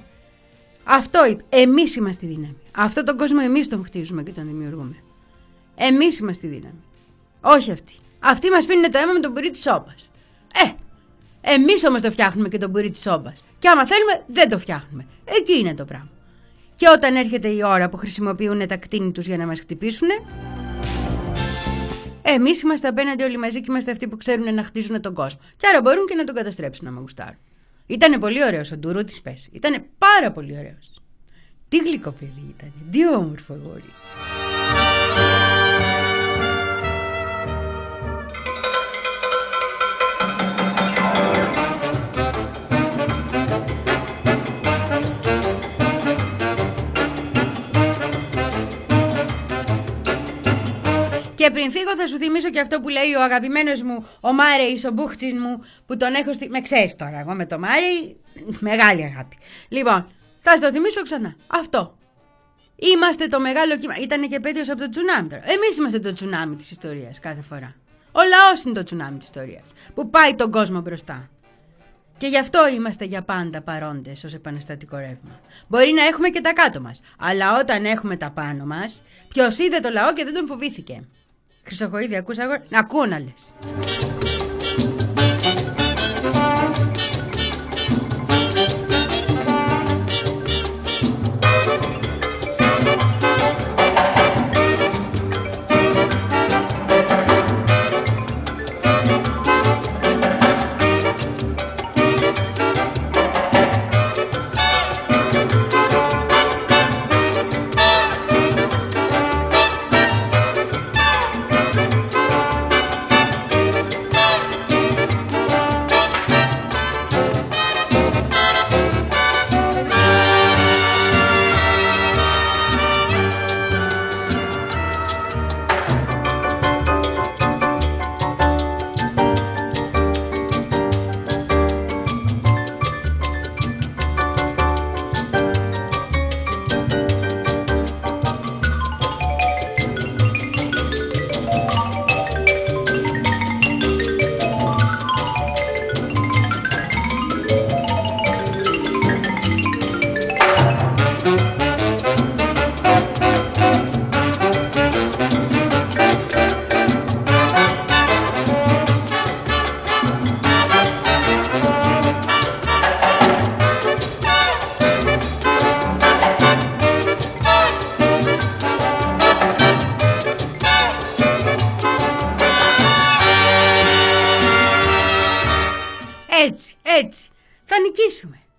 αυτό είπε. Εμείς είμαστε η δύναμη. Αυτό τον κόσμο εμείς τον χτίζουμε και τον δημιουργούμε. Εμείς είμαστε η δύναμη. Όχι αυτοί. Αυτοί μας πίνουν το αίμα με τον πουρί της σόμπας. Ε, εμείς όμως το φτιάχνουμε και τον πουρί της σόμπας. Και άμα θέλουμε δεν το φτιάχνουμε. Εκεί είναι το πράγμα. Και όταν έρχεται η ώρα που χρησιμοποιούν τα κτίνη τους για να μας χτυπήσουν, εμείς είμαστε απέναντι όλοι μαζί και είμαστε αυτοί που ξέρουν να χτίζουν τον κόσμο. Και άρα μπορούν και να τον καταστρέψουν άμα γουστάρουν. Ήτανε πολύ ωραίος ο Ντουρούτσης, πες. Ήτανε πάρα πολύ ωραίος. Τι γλυκό παιδί ήταν. Τι όμορφο γόρι. Και πριν φύγω θα σου θυμίσω και αυτό που λέει ο αγαπημένος μου, ο Μάρεϊς, ο Μπούχτσης μου, που τον έχω στη... Με ξέρεις τώρα, εγώ με το Μάρεϊ, μεγάλη αγάπη. Λοιπόν, θα σου το θυμίσω ξανά. Αυτό. Είμαστε το μεγάλο κύμα. Ήτανε και επέτειος από το τσουνάμι τώρα. Εμείς είμαστε το τσουνάμι της ιστορίας κάθε φορά. Ο λαός είναι το τσουνάμι της ιστορίας, που πάει τον κόσμο μπροστά. Και γι' αυτό είμαστε για πάντα παρόντες ως επαναστατικό ρεύμα. Μπορεί να έχουμε και τα κάτω μας, αλλά όταν έχουμε τα πάνω μας, ποιος είδε το λαό και δεν τον φοβήθηκε. Χρυσοχοΐδη, ακούς αγόρι? Να ακούω να λες.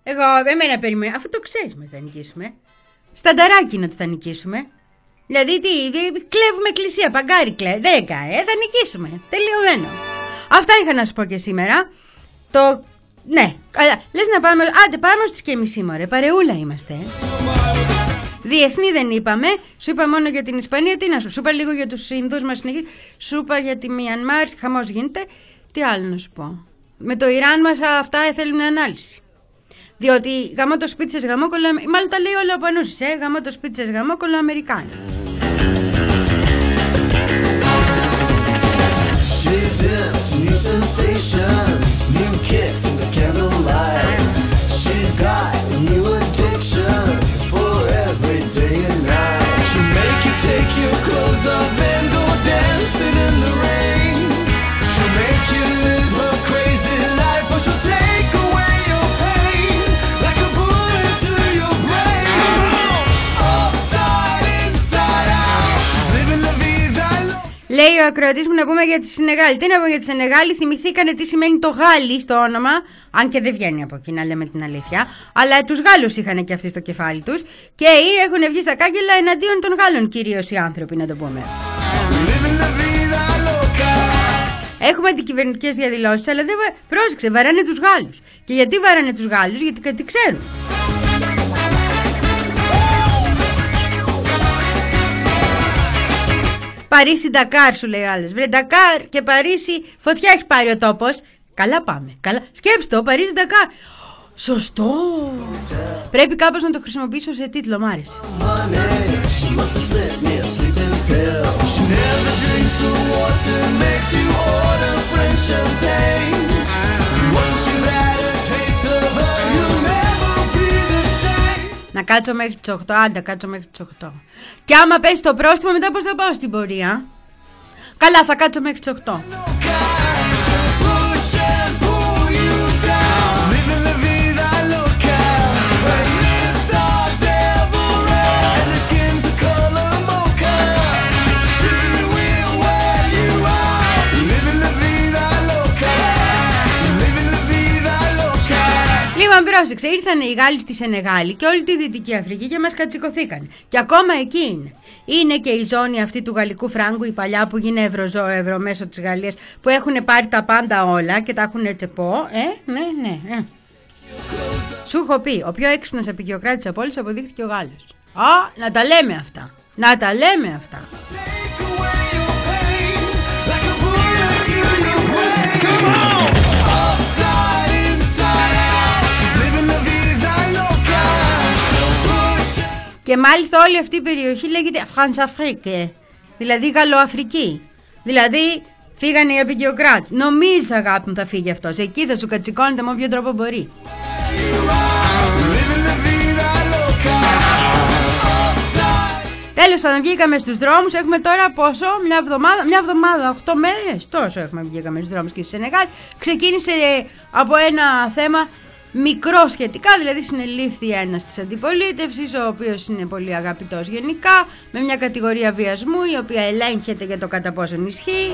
Εγώ, εμένα περιμένω, αφού το ξέρεις με θα νικήσουμε. Στανταράκι να το θα νικήσουμε. Δηλαδή τι, κλέβουμε εκκλησία, παγκάρι κλέβει, δέκα, ε, θα νικήσουμε, τελειωμένο. Αυτά είχα να σου πω και σήμερα. Το, ναι, καλά, λες να πάμε, άντε πάμε στις και μισή μωρέ, παρεούλα είμαστε. Διεθνή δεν είπαμε, σου είπα μόνο για την Ισπανία, τι να σου, σου είπα λίγο για τους Ινδούς μας συνεχίζει, σου είπα για τη Μιανμάρ, χαμός γίνεται, τι άλλο να σου πω. Με το Ιράν μας αυτά θέλουν ανάλυση. Διότι γαμώ το σπίτι σας γαμόκολα, μάλλον τα λέει όλα ο Πανούσης, ε, γαμώ το σπίτι σας γαμόκολα Αμερικάνοι. She's into new sensations, new kicks in the candlelight. She's got new addictions for every day and night. She'll make you take your clothes off and go dancing in the rain. She'll make you live her crazy life, or she'll take away your pain like a bullet to your brain. Upside, inside out, she's living la vida loca. Λέει ο ακροατής μου να πούμε για τη Σενεγάλη. Τι να πούμε για τη Σενεγάλη, θυμηθήκανε τι σημαίνει το Γάλλι στο όνομα. Αν και δεν βγαίνει από εκεί, να λέμε την αλήθεια. Αλλά τους Γάλλους είχαν και αυτοί στο κεφάλι τους. Και έχουν βγει στα κάγκελα εναντίον των Γάλλων, κυρίως οι άνθρωποι, να το πούμε. Έχουμε αντικυβερνητικές διαδηλώσεις, αλλά δεν πρόσεξε, βαράνε τους Γάλλους. Και γιατί βαράνε τους Γάλλους, γιατί κάτι ξέρουν. Παρίσι Ντακάρ σου λέει ο άλλος. Βρε Ντακάρ και Παρίσι, φωτιά έχει πάρει ο τόπος. Καλά πάμε. Καλά. Σκέψτε το, Παρίσι Ντακάρ. Σωστό. Πρέπει κάπως να το χρησιμοποιήσω σε τίτλο, μ' άρεσε. Να κάτσω μέχρι τις οκτώ, άντε κάτσω μέχρι τις οκτώ. Και άμα πέσει το πρόστιμο, μετά πώς θα πάω στην πορεία. Καλά, θα κάτσω μέχρι τις οκτώ. Λοιπόν, πρόσεξε, ήρθαν οι Γάλλοι στη Σενεγάλη και όλη τη Δυτική Αφρική και μας κατσικωθήκαν. Και ακόμα εκεί είναι. Είναι και η ζώνη αυτή του γαλλικού φράγκου, η παλιά που γίνει ευρωζώ, ευρώ μέσω της Γαλλίας, που έχουν πάρει τα πάντα όλα και τα έχουν τσεπό. Ε, ναι, ναι, ε. Σου έχω πει, ο πιο έξυπνος απεικιοκράτης από όλους αποδείχθηκε ο Γάλλος. Α, να τα λέμε αυτά. Να τα λέμε αυτά. Και μάλιστα όλη αυτή η περιοχή λέγεται France-Afrique, δηλαδή Γαλλοαφρική. Δηλαδή φύγανε οι απεικιοκράτες. Νομίζεις, αγάπη μου, θα φύγει αυτός. Εκεί θα σου κατσικώνεται με όποιο τρόπο μπορεί. Τέλος πάντων, βγήκαμε στους δρόμους. Έχουμε τώρα πόσο, μια εβδομάδα, μια εβδομάδα, οκτώ μέρες. Τόσο έχουμε βγήκαμε στους δρόμους και στη Σενεγάλη. Ξεκίνησε από ένα θέμα μικρό σχετικά, δηλαδή συνελήφθη ένας της αντιπολίτευσης, ο οποίος είναι πολύ αγαπητός γενικά, με μια κατηγορία βιασμού, η οποία ελέγχεται για το κατά πόσον ισχύει.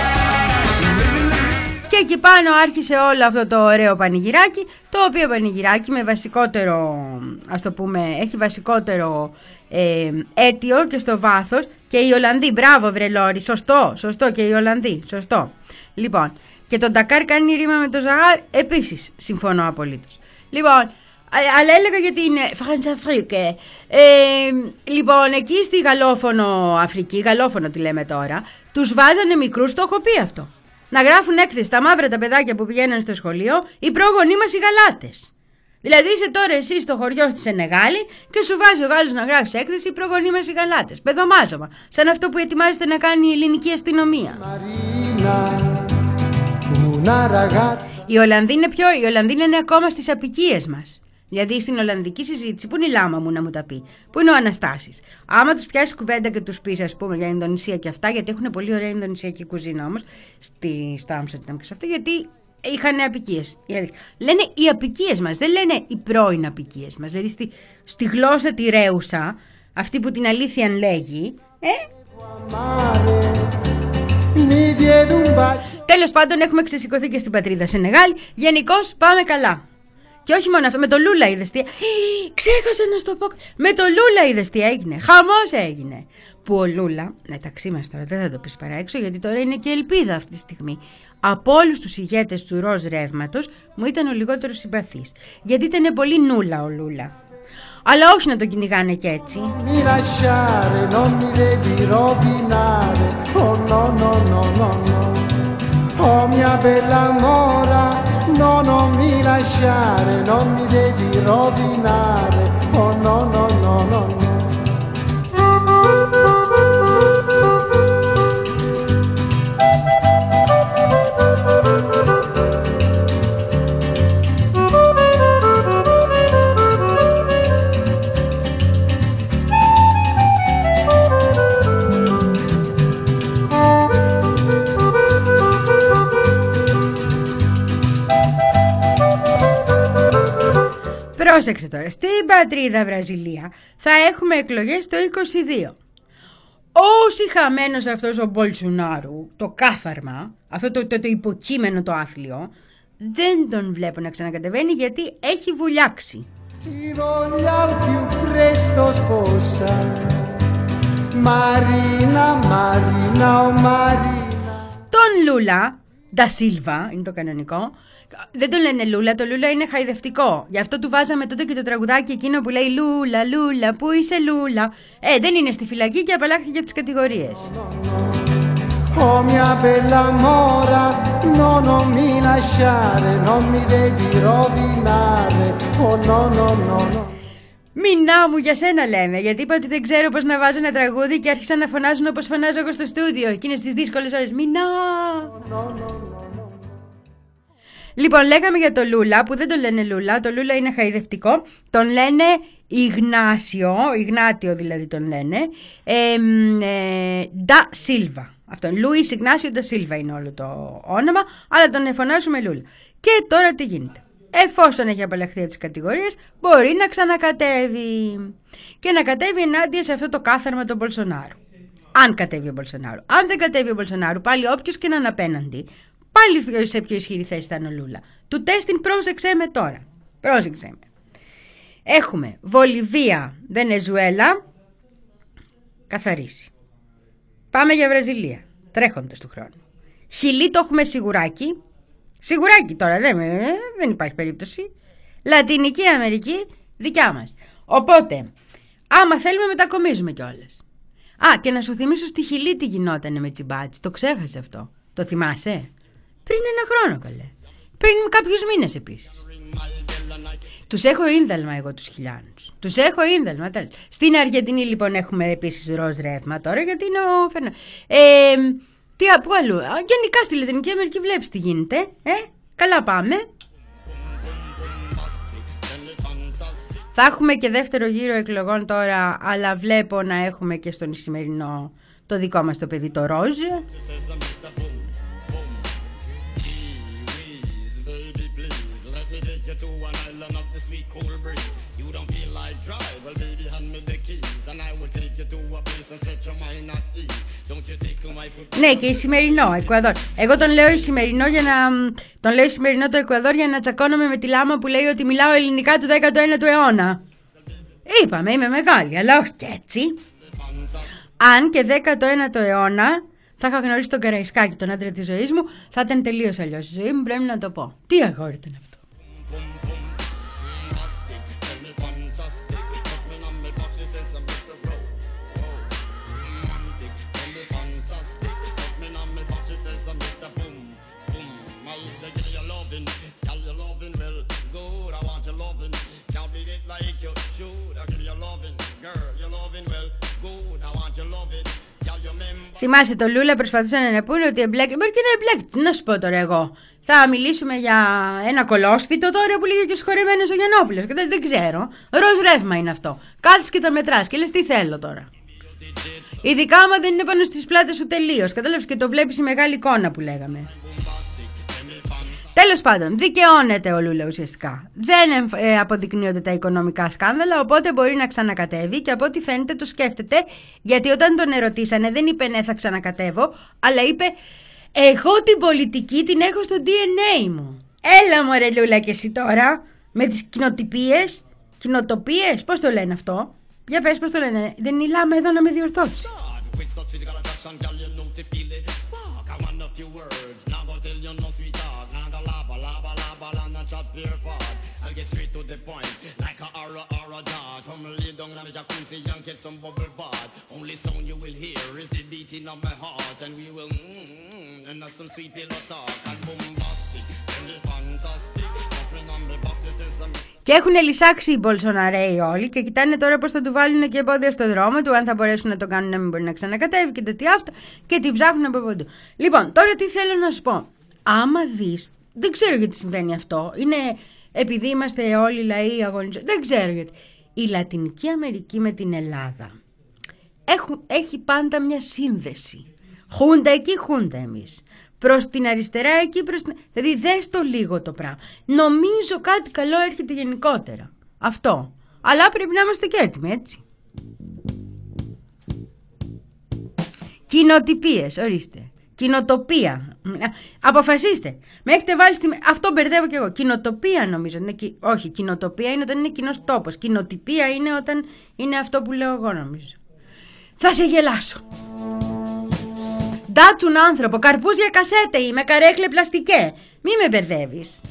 Και εκεί πάνω άρχισε όλο αυτό το ωραίο πανηγυράκι, το οποίο πανηγυράκι με βασικότερο, ας το πούμε, έχει βασικότερο ε, αίτιο και στο βάθος και οι Ολλανδοί, μπράβο βρε Λόρι, σωστό, σωστό και οι Ολλανδοί, σωστό. Λοιπόν, και τον Ντακάρ κάνει ρήμα με το Ζαγάρ, επίσης συμφωνώ απολύτως. Λοιπόν, αλλά έλεγα γιατί είναι France-Afrique. Ε, λοιπόν, εκεί στη γαλλόφωνο Αφρική, γαλλόφωνο τη λέμε τώρα, τους βάζανε μικρούς, το έχω πει αυτό. Να γράφουν έκθεση τα μαύρα τα παιδάκια που πηγαίνουν στο σχολείο, οι πρόγονοί μας οι Γαλάτες. Δηλαδή είσαι τώρα εσύ στο χωριό στη Σενεγάλη και σου βάζει ο Γάλλος να γράψει έκθεση, οι πρόγονοί μας οι Γαλάτες. Παιδομάζωμα. Σαν αυτό που ετοιμάζεται να κάνει η ελληνική αστυνομία. Οι Ολλανδοί είναι πιο, οι Ολλανδοί είναι ακόμα στις απικίες μας. Δηλαδή στην Ολλανδική συζήτηση, που είναι η λάμα μου να μου τα πει, που είναι ο Αναστάσης. Άμα τους πιάσεις κουβέντα και τους πεις, ας πούμε, για Ινδονησία και αυτά, γιατί έχουν πολύ ωραία Ινδονησιακή κουζίνα όμως, στη, στο Άμστερνταμ και σε αυτά, γιατί είχαν απικίες. Λένε οι απικίες μας, δεν λένε οι πρώην απικίες μας. Δηλαδή στη, στη γλώσσα τη ρέουσα, αυτή που την αλήθεια λέγει, ε. Τέλος πάντων, έχουμε ξεσηκωθεί και στην πατρίδα Σενεγάλη. Γενικώς πάμε καλά. Και όχι μόνο αυτό, με το Λούλα είδες τι. Ξέχασα να σου το πω. Με το Λούλα είδες τι έγινε. Χαμός έγινε. Που ο Λούλα, μεταξύ μας τώρα, δεν θα το πεις παρά έξω, γιατί τώρα είναι και ελπίδα αυτή τη στιγμή. Από όλους τους ηγέτες του ροζ ρεύματος, μου ήταν ο λιγότερος συμπαθής. Γιατί ήταν πολύ νούλα ο Λούλα. Αλλά όχι να τον κυνηγάνε και έτσι. Mi lasciare, non mi devi rovinare. Oh no no no no no. Oh mia bella mora, no non mi lasciare, non mi devi rovinare. Oh no no no no no. Πρόσεξε τώρα, στην πατρίδα Βραζιλία θα έχουμε εκλογές το είκοσι δύο. Όσοι χαμένος αυτός ο Μπολσονάρο, το κάθαρμα, αυτό το, το, το υποκείμενο το άθλιο, δεν τον βλέπω να ξανακατεβαίνει γιατί έχει βουλιάξει. Τον Λούλα, Ντα Σίλβα είναι το κανονικό. Δεν τον λένε Λούλα, το Λούλα είναι χαϊδευτικό. Γι' αυτό του βάζαμε τότε και το τραγουδάκι εκείνο που λέει Λούλα, Λούλα, πού είσαι Λούλα. Ε, δεν είναι στη φυλακή και απαλλάχθηκε από τις κατηγορίες. Oh mia bella mora, no non mi lasciare, non mi devi rovinare. Oh no no no no. Μινά μου, για σένα λέμε, γιατί είπα ότι δεν ξέρω πώς να βάζω ένα τραγούδι και άρχισαν να φωνάζουν όπως φωνάζω εγώ στο στούντιο εκείνες τις δύσκολες ώρες. Μινά! Λοιπόν, λέγαμε για το Λούλα, που δεν τον λένε Λούλα, το Λούλα είναι χαϊδευτικό, τον λένε Ιγνάσιο, Ιγνάτιο δηλαδή τον λένε, ε, ε, Ντα Σίλβα. Αυτόν, Λούις Ιγνάσιο Ντα Σίλβα είναι όλο το όνομα, αλλά τον εφωνάζουμε Λούλα. Και τώρα τι γίνεται. Εφόσον έχει απαλλαχθεί από τις κατηγορίες, μπορεί να ξανακατέβει. Και να κατέβει ενάντια σε αυτό το κάθαρμα τον Μπολσονάρο. Αν κατέβει ο Μπολσονάρο. Αν δεν κατέβει ο Μπολσονάρο, πάλι όποιος και να είναι απέναντι, πάλι σε πιο ισχυρή θέση ήταν ο Λούλα. Του τέστην πρόσεξε με τώρα. Πρόσεξε με. Έχουμε Βολιβία, Βενεζουέλα, καθαρίσει. Πάμε για Βραζιλία, τρέχοντας του χρόνου. Χιλή το έχουμε σιγουράκι. Σιγουράκι τώρα, δεν, δεν υπάρχει περίπτωση. Λατινική Αμερική, δικιά μας. Οπότε, άμα θέλουμε μετακομίζουμε κιόλας. Α, και να σου θυμίσω στη Χιλή τι γινότανε με Τσιμπάτσι. Το ξέχασε αυτό. Το θυμάσαι? Πριν ένα χρόνο, καλέ. Πριν κάποιους μήνες επίσης. Τους έχω ίνδαλμα εγώ τους χιλιάνους. Τους έχω ίνδαλμα. Τέλος. Στην Αργεντινή λοιπόν έχουμε επίσης ροζ ρεύμα τώρα, γιατί είναι ο Φερνά. Ε, τι από αλλού. Γενικά στη Λατινική Αμερική βλέπεις τι γίνεται. Ε, καλά πάμε. Θα έχουμε και δεύτερο γύρο εκλογών τώρα, αλλά βλέπω να έχουμε και στον σημερινό το δικό μας το παιδί το ροζ. Ναι, και η σημερινό Εκουαδόρ. Εγώ τον λέω η σημερινό για να τον λέω η σημερινό το Εκουαδόρ για να τσακώνομαι με τη λάμα που λέει ότι μιλάω ελληνικά του δέκατου ένατου αιώνα. Είπαμε, είμαι μεγάλη, αλλά όχι και έτσι. Αν και δέκατο ένατο αιώνα θα είχα γνωρίσει τον Καραϊσκάκη, τον άντρα της ζωής μου, θα ήταν τελείως αλλιώς η ζωή μου, πρέπει να το πω. Τι αγόρι ήταν αυτό. Θυμάσαι το Λούλα προσπαθούσαν να πούνε ότι εμπλέκει. Μπορεί και να εμπλέκει. Τι να σου πω τώρα εγώ. Θα μιλήσουμε για ένα κολόσπιτο τώρα που λέγε και ο συγχωρεμένος ο Γιαννόπουλος. Και δεν ξέρω. Ροζ ρεύμα είναι αυτό. Κάθεσαι και τα μετράς και λες τι θέλω τώρα. Ειδικά άμα δεν είναι πάνω στις πλάτες σου τελείως. Κατάλαβες, και το βλέπεις η μεγάλη εικόνα που λέγαμε. Τέλος πάντων, δικαιώνεται ο Λούλα ουσιαστικά. Δεν ε, αποδεικνύονται τα οικονομικά σκάνδαλα, οπότε μπορεί να ξανακατέβει και από ό,τι φαίνεται το σκέφτεται, γιατί όταν τον ερωτήσανε δεν είπε ναι θα ξανακατέβω, αλλά είπε εγώ την πολιτική την έχω στο ντι εν έι μου. Έλα μωρέ Λούλα και εσύ τώρα, Με τις κοινοτυπίες, κοινοτοπίες, πώς το λένε αυτό? Για πες πώς το λένε, δεν μιλάμε εδώ να με διορθώσεις. Και έχουν λυσάξει οι Μπολσοναρέοι όλοι και κοιτάνε τώρα πώς θα του βάλουν και εμπόδια στο δρόμο του, αν θα μπορέσουν να το κάνουν να μην μπορεί να ξανακατέβει και τέτοια αυτά, και την ψάχνουν από παντού. Λοιπόν, τώρα τι θέλω να σου πω. Άμα δεις, δεν ξέρω γιατί συμβαίνει αυτό. Είναι επειδή είμαστε όλοι λαοί αγωνιζόμενοι. Δεν ξέρω γιατί. Η Λατινική Αμερική με την Ελλάδα έχουν, έχει πάντα μια σύνδεση. Χούντα εκεί, χούντα εμείς. Προς την αριστερά εκεί, προς την... Δηλαδή δες το λίγο το πράγμα. Νομίζω κάτι καλό έρχεται γενικότερα. Αυτό. Αλλά πρέπει να είμαστε και έτοιμοι, έτσι. Κοινοτυπίες, ορίστε. Κοινοτοπία. Αποφασίστε. Με έχετε βάλει στη... Αυτό μπερδεύω κι εγώ. Κοινοτοπία νομίζω. Είναι... Όχι, κοινοτοπία είναι όταν είναι κοινός τόπος. Κοινοτυπία είναι όταν είναι αυτό που λέω εγώ νομίζω. Θα σε γελάσω. Ντάτσουν άνθρωπο, καρπούζια κασέτε με καρέκλε πλαστικέ. Μη με μπερδεύεις.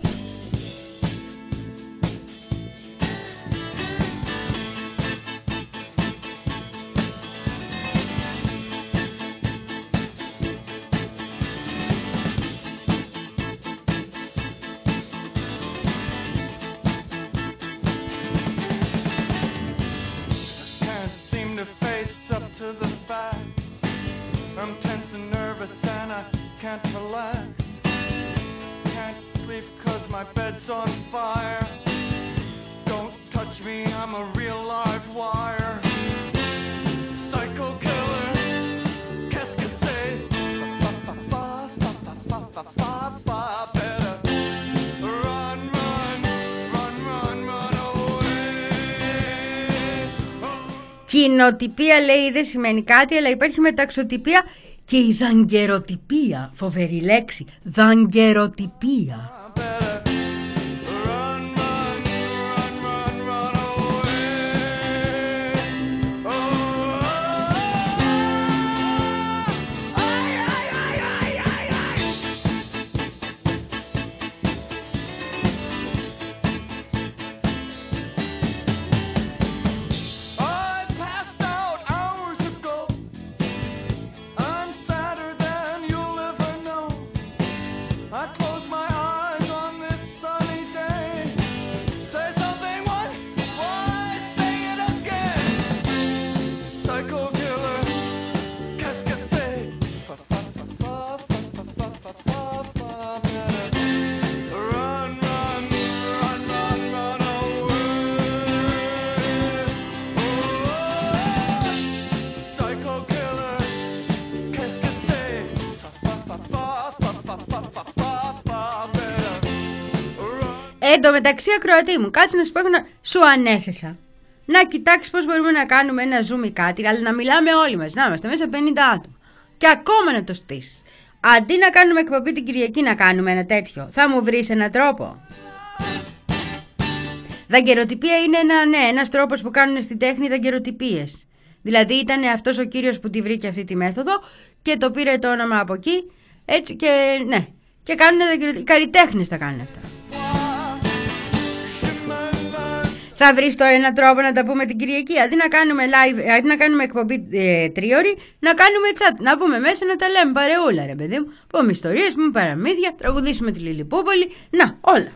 Can't relax, can't sleep cause my bed's on fire. Don't touch me, I'm a real live wire. Psycho killer, qu'est-ce que c'est? Better run, run, run, run, run away. Κοινοτυπία λέει δεν σημαίνει κάτι, αλλά υπάρχει μεταξωτυπία. Και η δαγκεροτυπία, φοβερή λέξη, δαγκεροτυπία. Εν τω μεταξύ, ακροατή μου, κάτσε να σου πω, να... σου ανέθεσα να κοιτάξεις πώς μπορούμε να κάνουμε ένα zoom ή κάτι, αλλά να μιλάμε όλοι μας, να είμαστε μέσα πενήντα άτομα. Και ακόμα να το στήσεις. Αντί να κάνουμε εκπομπή την Κυριακή, να κάνουμε ένα τέτοιο. Θα μου βρεις έναν τρόπο? Δαγκεροτυπία είναι ένα, ναι, ένας τρόπος που κάνουν στην τέχνη δαγκεροτυπίες. Δηλαδή ήταν αυτός ο κύριος που τη βρήκε αυτή τη μέθοδο και το πήρε το όνομα από εκεί. Έτσι και ναι. Και κάνουν δαγκεροτυπίες. Οι καλλιτέχνες τα κάνουν αυτά. Θα βρεις τώρα έναν τρόπο να τα πούμε την Κυριακή. Αντί να κάνουμε live, αντί να κάνουμε εκπομπή ε, τρίωρη, να κάνουμε chat. Να πούμε μέσα να τα λέμε παρεούλα, ρε παιδί μου. Πούμε ιστορίες, πούμε παραμύθια, τραγουδήσουμε τη Λιλιπούπολη. Να, όλα.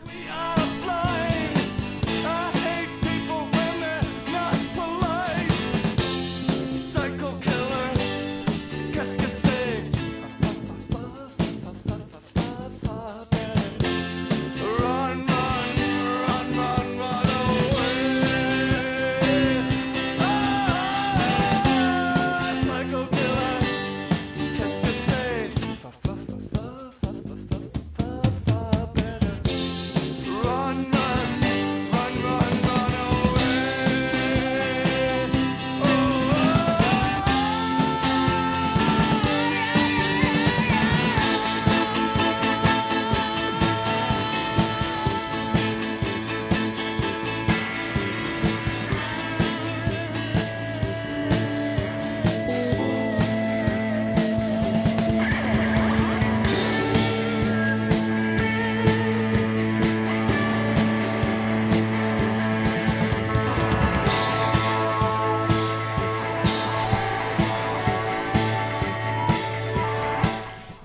Run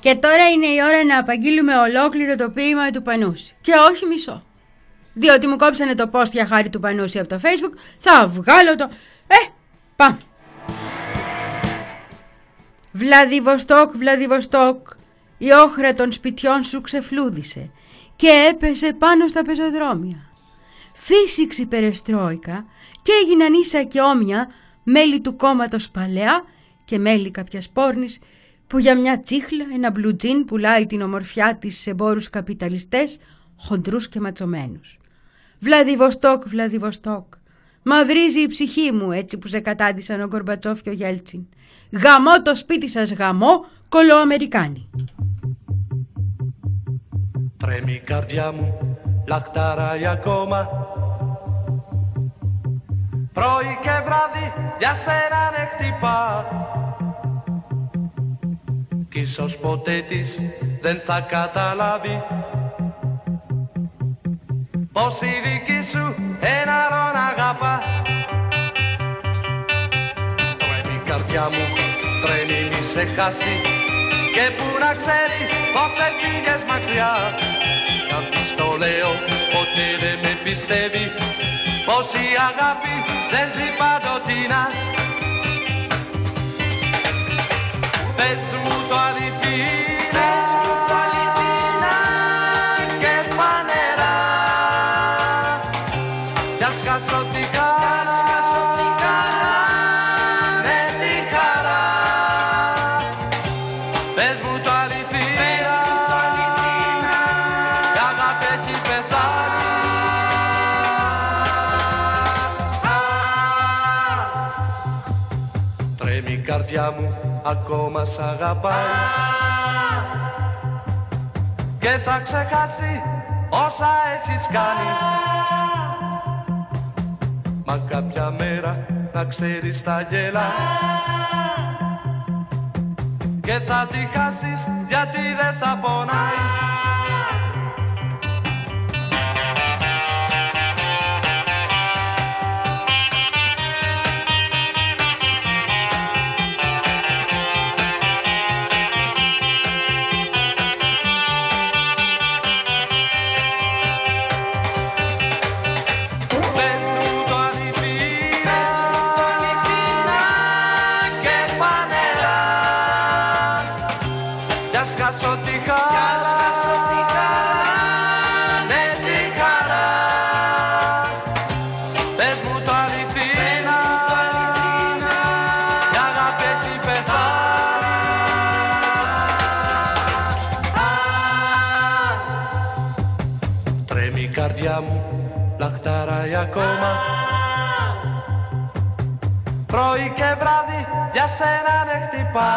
Και τώρα είναι η ώρα να απαγγείλουμε ολόκληρο το ποίημα του Πανούση. Και όχι μισό. Διότι μου κόψανε το post για χάρη του Πανούση από το Facebook. Θα βγάλω το... Ε, πάμε. Βλαδιβοστόκ, Βλαδιβοστόκ, η όχρα των σπιτιών σου ξεφλούδισε και έπεσε πάνω στα πεζοδρόμια. Φύσηξε η περεστρόικα και έγιναν ίσα και όμοια μέλη του κόμματος παλαιά και μέλη κάποιας πόρνης που για μια τσίχλα, ένα μπλουτζίν πουλάει την ομορφιά της σε εμπόρους καπιταλιστές, χοντρούς και ματσωμένους. Βλαδιβοστόκ, Βλαδιβοστόκ, μαυρίζει η ψυχή μου έτσι που σε κατάντησαν ο Γκορμπατσόφ και ο Γέλτσιν. Γαμώ το σπίτι σας, γαμώ, κολοαμερικάνοι. Τρέμει η καρδιά μου, λαχταράει ακόμα. Πρωί και βράδυ για σένα ναι χτυπά. Κι ίσως ποτέ της δεν θα καταλάβει πως η δική σου ένα άλλον αγαπά. Τρέμει η καρδιά μου, τρέμει μη σε χάσει και που να ξέρει πως έφυγες μακριά. Κάτι στο λέω, ποτέ δεν με πιστεύει πως η αγάπη δεν ζει παντοτινά. Πες μου το αληθινά, το αληθινά και φανερά. Κι ας χάσω τη χαρά, με τη χαρά. Πες μου το αληθινά, η αγάπη έχει πεθάνει. Τρέμει η καρδιά μου, ακόμα σ' αγαπάει και θα ξεχάσει όσα έχεις κάνει. Μα κάποια μέρα να ξέρεις θα γελά και θα τη χάσεις γιατί δεν θα πονάει. Λαχταράει ακόμα. Πρωί και βράδυ για σένα ναι χτυπά.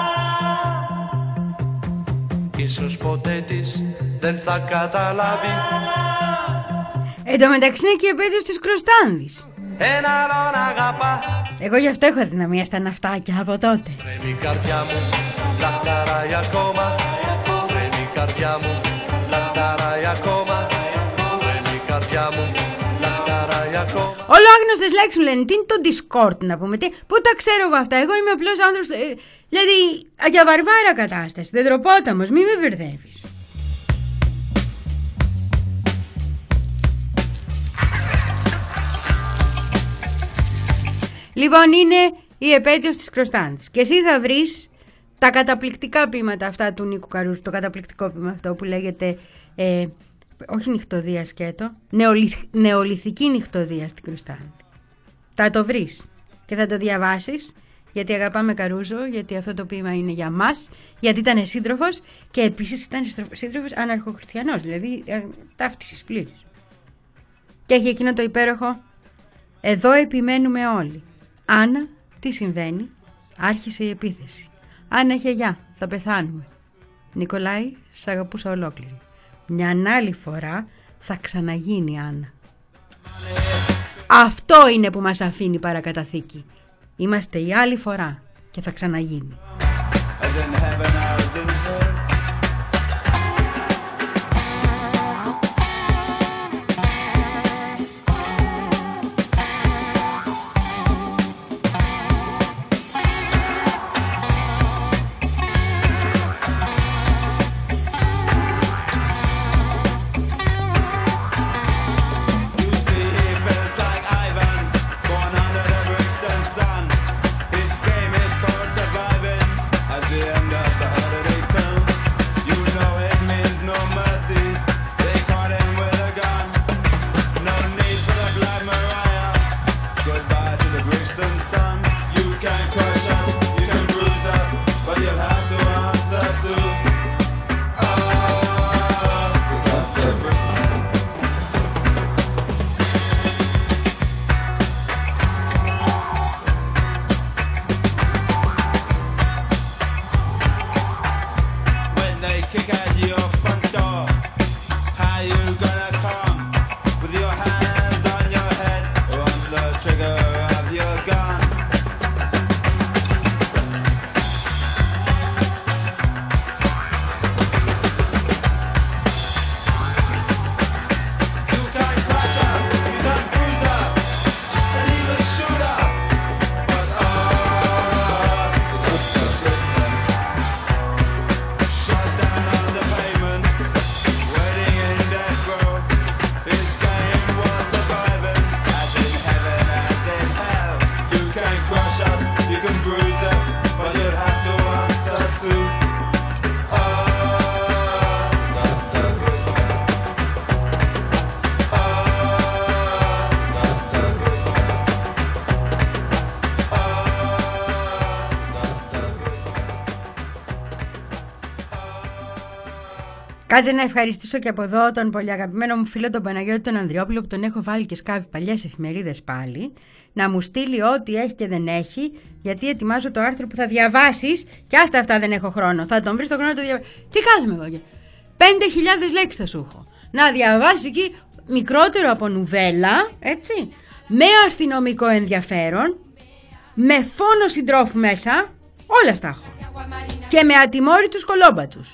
Ίσως ποτέ της δεν θα καταλάβει. Εν τω μεταξύ είναι και η επέτειος της Κροστάνδης. Ένα άλλον αγαπά. Εγώ γι' αυτό έχω αδυναμία στα ναυτάκια από τότε. Τρέμει η καρδιά μου, λαχταράει ακόμα. Τρέμει η καρδιά μου, λαχταράει ακόμα. Όλο άγνωστες λέξεις μου λένε. Τι είναι το Discord να πούμε, τι, πού τα ξέρω εγώ αυτά. Εγώ είμαι απλός άνθρωπος, ε, δηλαδή για βαρβάρα κατάσταση, δεντροπόταμος, μη με μπερδεύεις. Λοιπόν, είναι η επέτειος της Κροστάνδης και εσύ θα βρεις τα καταπληκτικά ποίηματα αυτά του Νίκου Καρούζου, το καταπληκτικό ποίημα αυτό που λέγεται ε, όχι νυχτωδία σκέτο, νεολιθ, νεολιθική νυχτωδία στην Κροστάνδη. Θα το βρεις και θα το διαβάσεις, γιατί αγαπάμε Καρούζο, γιατί αυτό το ποίημα είναι για μας, γιατί ήταν σύντροφος και επίσης ήταν σύντροφος αναρχοχριστιανός, δηλαδή ε, ταύτισης πλήρης. Και έχει εκείνο το υπέροχο «Εδώ επιμένουμε όλοι. Άννα, τι συμβαίνει? Άρχισε η επίθεση. Άννα, χεγιά, θα πεθάνουμε. Νικολάη, σ' αγαπούσα ολόκληρη. Μια άλλη φορά θα ξαναγίνει, Άννα». Αυτό είναι που μας αφήνει παρακαταθήκη. Είμαστε η άλλη φορά και θα ξαναγίνει. Κάτσε να ευχαριστήσω και από εδώ τον πολύ αγαπημένο μου φίλο τον Παναγιώτη τον Ανδριόπουλο, που τον έχω βάλει και σκάβει παλιές εφημερίδες πάλι, να μου στείλει ό,τι έχει και δεν έχει, γιατί ετοιμάζω το άρθρο που θα διαβάσεις. Και άστα αυτά, δεν έχω χρόνο. Θα τον βρεις στο χρόνο να το διαβάσεις. Τι κάθομαι εγώ και πέντε χιλιάδες λέξεις θα σου έχω να διαβάσεις εκεί, μικρότερο από νουβέλα, έτσι, με αστυνομικό ενδιαφέρον, με φόνο συντρόφου μέσα, όλα στα έχω. Και με ατιμόρυτους κολόμπατσους.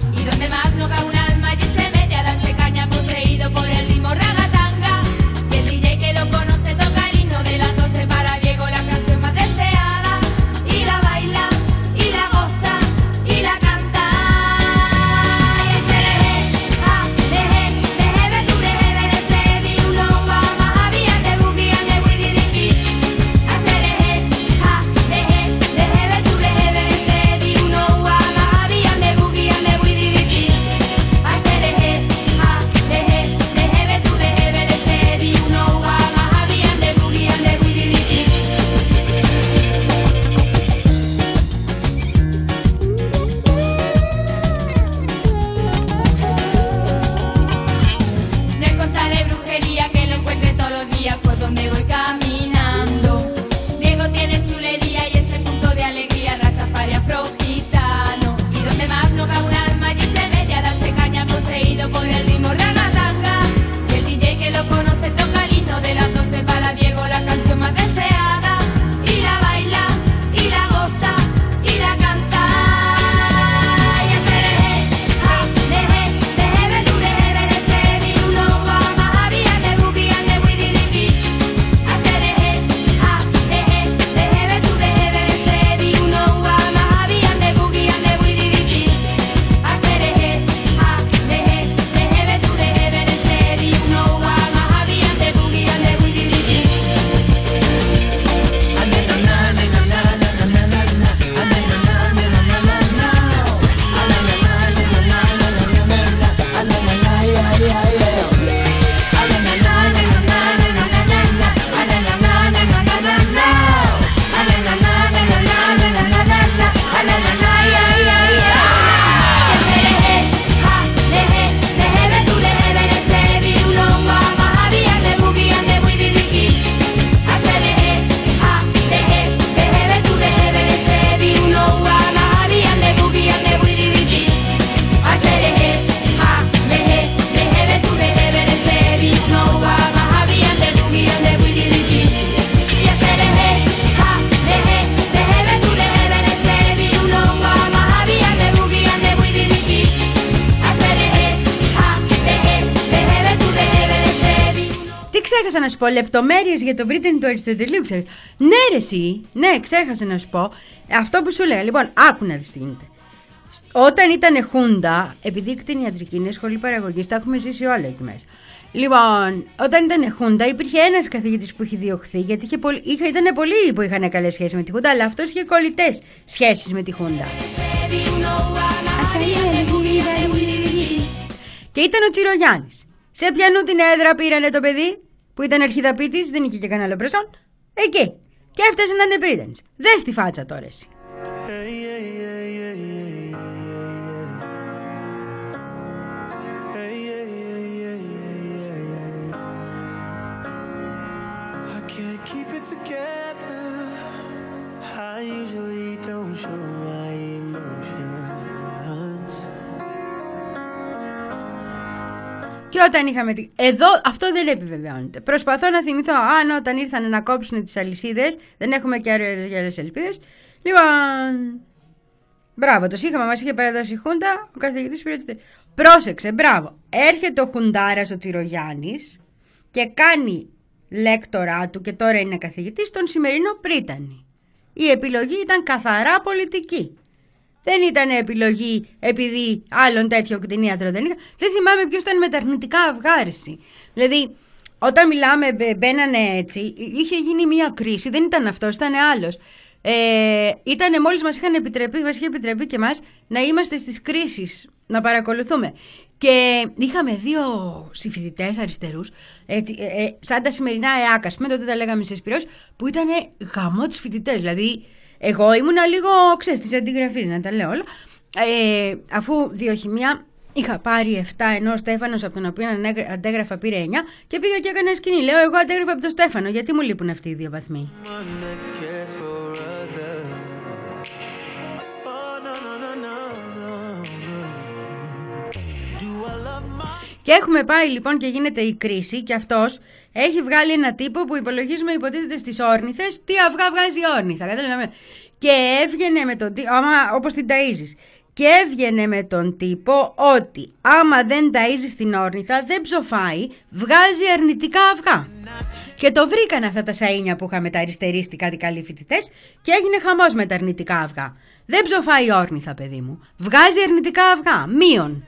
Ξέχασα να σου πω λεπτομέρειες για τον Britain του Αριστοτελείου. Ξέχασα. Ναι, ρε, εσύ. Ναι, ξέχασα να σου πω αυτό που σου λέγα. Λοιπόν, άκου να δεις τι γίνεται. Όταν ήταν Χούντα, επειδή η κτηνιατρική είναι σχολή παραγωγής, τα έχουμε ζήσει όλα εκεί μέσα. Λοιπόν, όταν ήταν Χούντα, υπήρχε ένας καθηγητής που είχε διωχθεί, γιατί είχε πολύ, είχε, ήταν πολλοί που είχαν καλές σχέσεις με τη Χούντα, αλλά αυτός είχε κολλητές σχέσεις με τη Χούντα. Και ήταν ο Τσιρογιάννης. Σε ποιανού την έδρα πήρανε το παιδί, που ήταν αρχιδαπίτης, δεν είχε και κανένα άλλο μπροστά. Εκεί. Και έφτασε να είναι πρίτανης. Δες τη φάτσα τώρα εσύ. Keep it together. I usually don't show my emotions. Και όταν είχαμε. Εδώ αυτό δεν επιβεβαιώνεται. Προσπαθώ να θυμηθώ αν όταν ήρθαν να κόψουν τις αλυσίδες. Δεν έχουμε και άλλες ελπίδες. Λοιπόν. Μπράβο, το σύγχαμα μας είχε παραδώσει η Χούντα. Ο καθηγητής πήρε. Πρόσεξε, μπράβο. Έρχεται ο Χουντάρας ο Τσιρογιάννης και κάνει λέκτορά του και τώρα είναι καθηγητής στον σημερινό πρίτανη. Η επιλογή ήταν καθαρά πολιτική. Δεν ήταν επιλογή επειδή άλλον τέτοιο κτηνίατρο δεν είχα. Δεν θυμάμαι ποιος ήταν με τα αρνητικά αυγάριση. Δηλαδή, όταν μιλάμε, μπαίνανε έτσι, είχε γίνει μια κρίση. Δεν ήταν αυτός, ήταν άλλος. Ε, ήτανε μόλις μας είχαν επιτρέπει, μας είχε επιτρέπει και μας να είμαστε στις κρίσεις, να παρακολουθούμε. Και είχαμε δύο συμφοιτητές αριστερούς, έτσι, ε, ε, σαν τα σημερινά ΕΑΚ, ας πούμε, τότε τα λέγαμε σε Σπυρός, που ήταν γαμό τους φοιτητές. Δηλαδή, εγώ ήμουνα λίγο, ξέρεις, της αντιγραφής, να τα λέω όλα. Ε, αφού βιοχημία είχα πάρει επτά, ενώ ο Στέφανος από τον οποίο αντέγραφα πήρε εννιά και πήγα και έκανα σκηνή. Λέω, εγώ αντέγραφα από τον Στέφανο, γιατί μου λείπουν αυτοί οι δύο βαθμοί. Και έχουμε πάει λοιπόν και γίνεται η κρίση και αυτός έχει βγάλει ένα τύπο που υπολογίζουμε υποτίθεται στις όρνηθες τι αυγά βγάζει η όρνηθα. Και έβγαινε με τον τύπο, όπως την ταΐζεις, και έβγαινε με τον τύπο ότι άμα δεν ταΐζεις την όρνηθα δεν ψοφάει, βγάζει αρνητικά αυγά. Και το βρήκαν αυτά τα σαΐνια που είχαμε τα αριστερίστη κάτι καλοί φοιτητές και έγινε χαμός με τα αρνητικά αυγά. Δεν ψοφάει η όρνηθα, παιδί μου, βγάζει αρνητικά αυγά, μείον.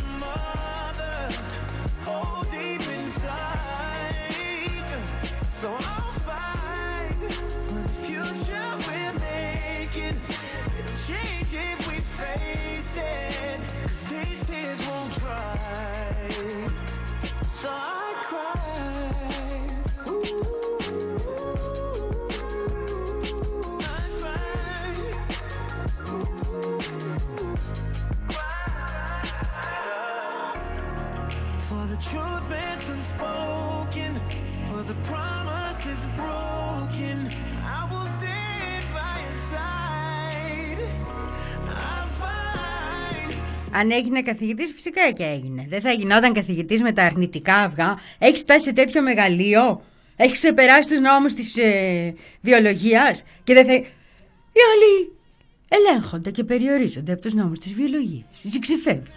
Αν έγινε καθηγητής, φυσικά και έγινε. Δεν θα γινόταν καθηγητής με τα αρνητικά αυγά. Έχεις φτάσει σε τέτοιο μεγαλείο. Έχεις ξεπεράσει τους νόμους της ε, βιολογίας. Και δεν θα... Οι άλλοι ελέγχονται και περιορίζονται από τους νόμους της βιολογίας. Εσύ ξεφεύγεις.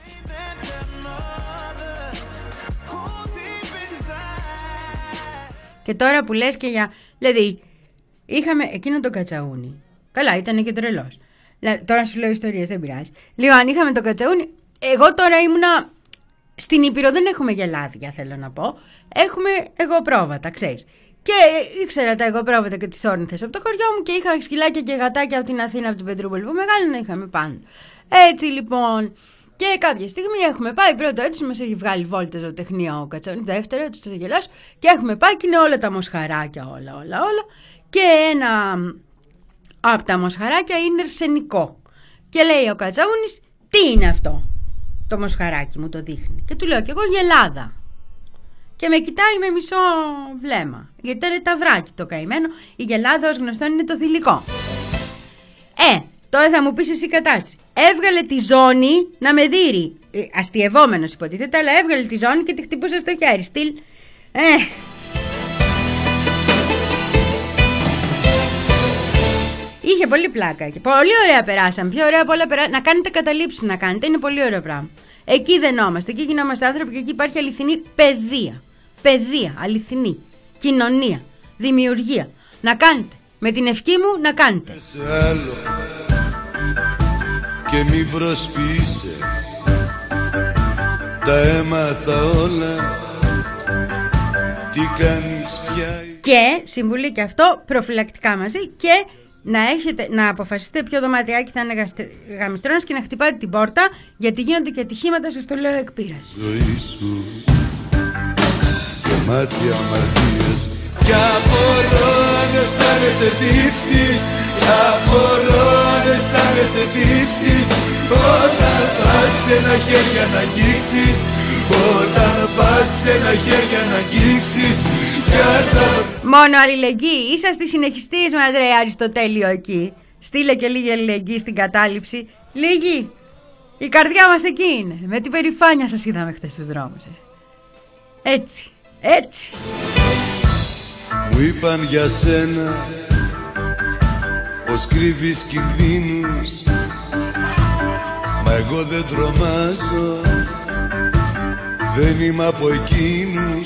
Και τώρα που λες και για... Δηλαδή, είχαμε εκείνο τον Κατσαούνι. Καλά, ήταν και τρελός. Τώρα σου λέω ιστορίες, δεν πειράζει. Λοιπόν, είχαμε τον Κατσαούνι. Εγώ τώρα ήμουνα στην Ήπειρο, δεν έχουμε γελάδια, θέλω να πω. Έχουμε εγωπρόβατα, ξέρεις. Και ήξερα τα εγωπρόβατα και τις όρνηθες από το χωριό μου και είχα σκυλάκια και γατάκια από την Αθήνα, από την Πετρούπολη που μεγάλη να είχαμε πάντα. Έτσι λοιπόν. Και κάποια στιγμή έχουμε πάει, πρώτο έτος μας έχει βγάλει βόλτα ζωοτεχνία ο Κατσαούνι, δεύτερο έτος θα γελάσω. Και έχουμε πάει και είναι όλα τα μοσχαράκια, όλα, όλα, όλα. Και ένα από τα μοσχαράκια είναι αρσενικό. Και λέει ο Κατσαούνις, τι είναι αυτό? Το μοσχαράκι μου το δείχνει. Και του λέω κι εγώ γελάδα. Και με κοιτάει με μισό βλέμμα. Γιατί ήταν ταυράκι το καημένο. Η γελάδα ως γνωστόν είναι το θηλυκό. Ε, τώρα θα μου πεις εσύ κατάσταση. Έβγαλε τη ζώνη να με δείρει. Ε, αστειευόμενος υποτίθεται, αλλά έβγαλε τη ζώνη και τη χτυπούσε στο χέρι. Στυλ. Ε. Είχε πολύ πλάκα και πολύ ωραία περάσαμε. Πιο ωραία από όλα περάσαμε. Να κάνετε καταλήψεις να κάνετε. Είναι πολύ ωραίο πράγμα. Εκεί δενόμαστε. Εκεί γινόμαστε άνθρωποι και εκεί υπάρχει αληθινή παιδεία. Παιδεία, αληθινή. Κοινωνία. Δημιουργία. Να κάνετε. Με την ευχή μου να κάνετε. Σε άλλο και μην προσποιείσαι. Τα έμαθα όλα. Τι κάνεις πια. Και συμβουλή και αυτό προφυλακτικά μαζί και να, έχετε, να αποφασίσετε ποιο δωματιάκι θα είναι γαμιστρώνας και να χτυπάτε την πόρτα γιατί γίνονται και ατυχήματα, σας το λέω εκ πείρας. Ζωή σου γεμάτη αμαρτίες κι απορώ αν αισθάνεσαι τύψεις κι απορώ αν αισθάνεσαι τύψεις όταν πας ξένα χέρια να αγγίξεις όταν πας ξένα χέρια να αγγίξεις. Μόνο αλληλεγγύη. Είσαστε συνεχιστής μας ρε Αριστοτέλειο εκεί. Στείλε και λίγη αλληλεγγύη στην κατάληψη. Λίγη. Η καρδιά μας εκεί είναι. Με την περηφάνεια σας είδαμε χτες στους δρόμους. Έτσι. Έτσι. Μου είπαν για σένα πως κρύβεις κινδύνους. Μα εγώ δεν τρομάζω. Δεν είμαι από εκείνους.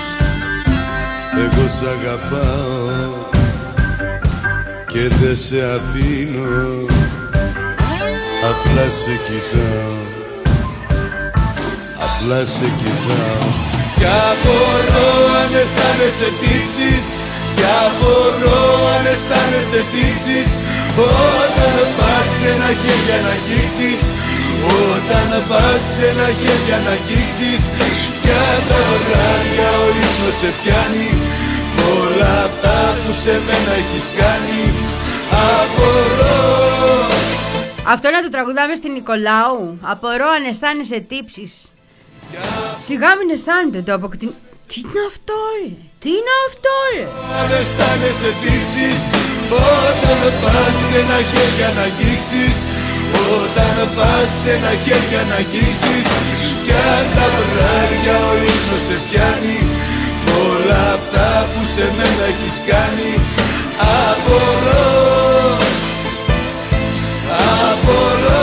Εγώ σ' αγαπάω και δεν σε αφήνω. Απλά σε κοιτάω. Απλά σε κοιτάω. Κι απορώ αν αισθάνεσαι τύψεις. Κι απορώ αν αισθάνεσαι τύψεις. Όταν πας ξένα χέρια να αγγίξεις. Όταν πας ξένα χέρια να αγγίξεις. Κι τα βράδια ο ύπνος σε πιάνει. Μ' όλα αυτά που σε μένα έχεις κάνει. Απορώ. Αυτό να το τραγουδάμε στην Νικολάου. Απορώ αν αισθάνεσαι τύψεις. Σιγά μην αισθάνεται το αποκτην... Τι είναι αυτό ρε, τι είναι αυτό ρε. Αν αισθάνεσαι τύψεις, όταν πας ξένα χέρια να αγγίξεις, όταν πας ξένα χέρια να αγγίξεις, κι αν τα βράδια ο ύπνος σε πιάνει, όλα αυτά που σε μένα έχεις κάνει, απορώ, απορώ.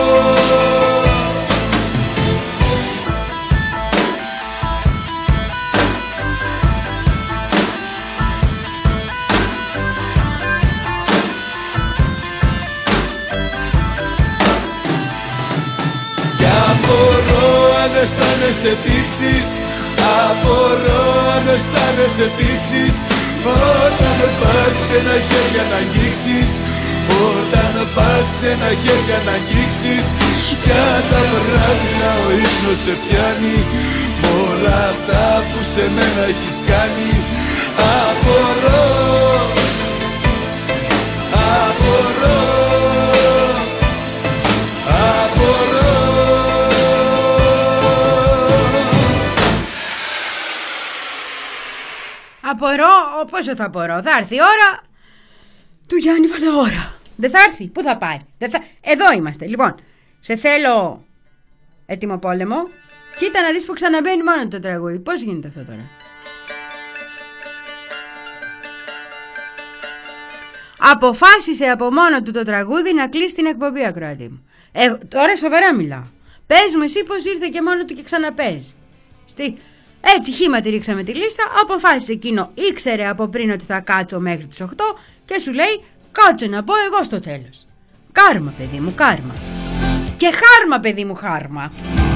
Απορώ αν αισθάνεσαι τύψεις, απορώ αν αισθάνεσαι τύψεις, όταν πας ξένα χέρια να αγγίξεις, όταν πας ξένα χέρια να αγγίξεις, κι αν τα βράδια ο ύπνος σε πιάνει, μ' όλα αυτά που σε μένα έχεις κάνει, απορώ, απορώ, απορώ. Απορώ, πόσο θα απορώ. Θα έρθει η ώρα του Γιάννη Βαλαώρα. Δεν θα έρθει, πού θα πάει. Δεν θα... Εδώ είμαστε, λοιπόν. Σε θέλω έτοιμο πόλεμο. Κοίτα να δεις που ξαναμπαίνει μόνο το τραγούδι. Πώς γίνεται αυτό τώρα. Αποφάσισε από μόνο του το τραγούδι να κλείσει την εκπομπή, ακροατή μου. Ε, τώρα σοβαρά μιλάω. Πες μου εσύ πως ήρθε και μόνο του και ξαναπέζει. Στη... Έτσι χύμα τη ρίξαμε τη λίστα. Αποφάσισε εκείνο, ήξερε από πριν ότι θα κάτσω μέχρι τις οκτώ και σου λέει κάτσε να πω εγώ στο τέλος. Κάρμα παιδί μου, κάρμα. Και χάρμα παιδί μου, χάρμα.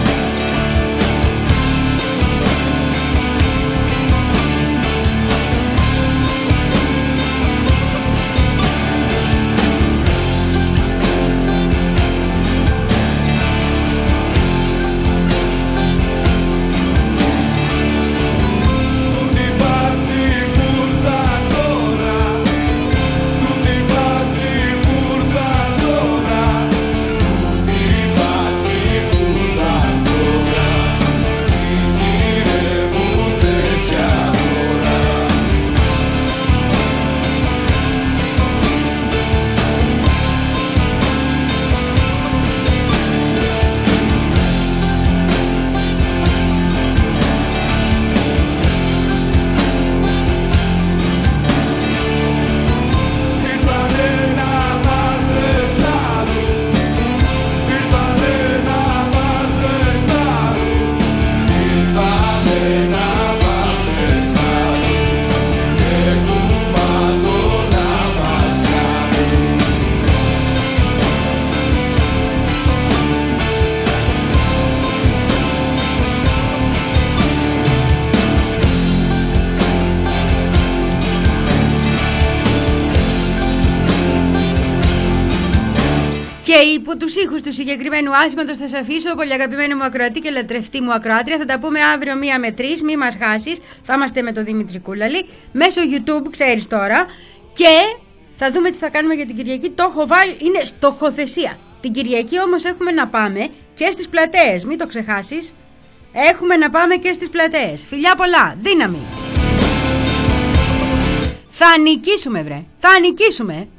Και υπό τους ήχους του συγκεκριμένου άσηματος θα σας αφήσω, πολύ αγαπημένο μου ακροατή και λατρευτή μου ακροάτρια. Θα τα πούμε αύριο μία με τρεις, μη μας χάσεις. Θα είμαστε με τον Δημήτρη Κούλαλη μέσω YouTube, ξέρεις τώρα. Και θα δούμε τι θα κάνουμε για την Κυριακή. Το έχω βάλει, είναι στοχοθεσία. Την Κυριακή όμως έχουμε να πάμε και στις πλατείες, μην το ξεχάσεις. Έχουμε να πάμε και στις πλατείες. Φιλιά πολλά, δύναμη. Θα νικήσουμε βρε, θα νικήσουμε.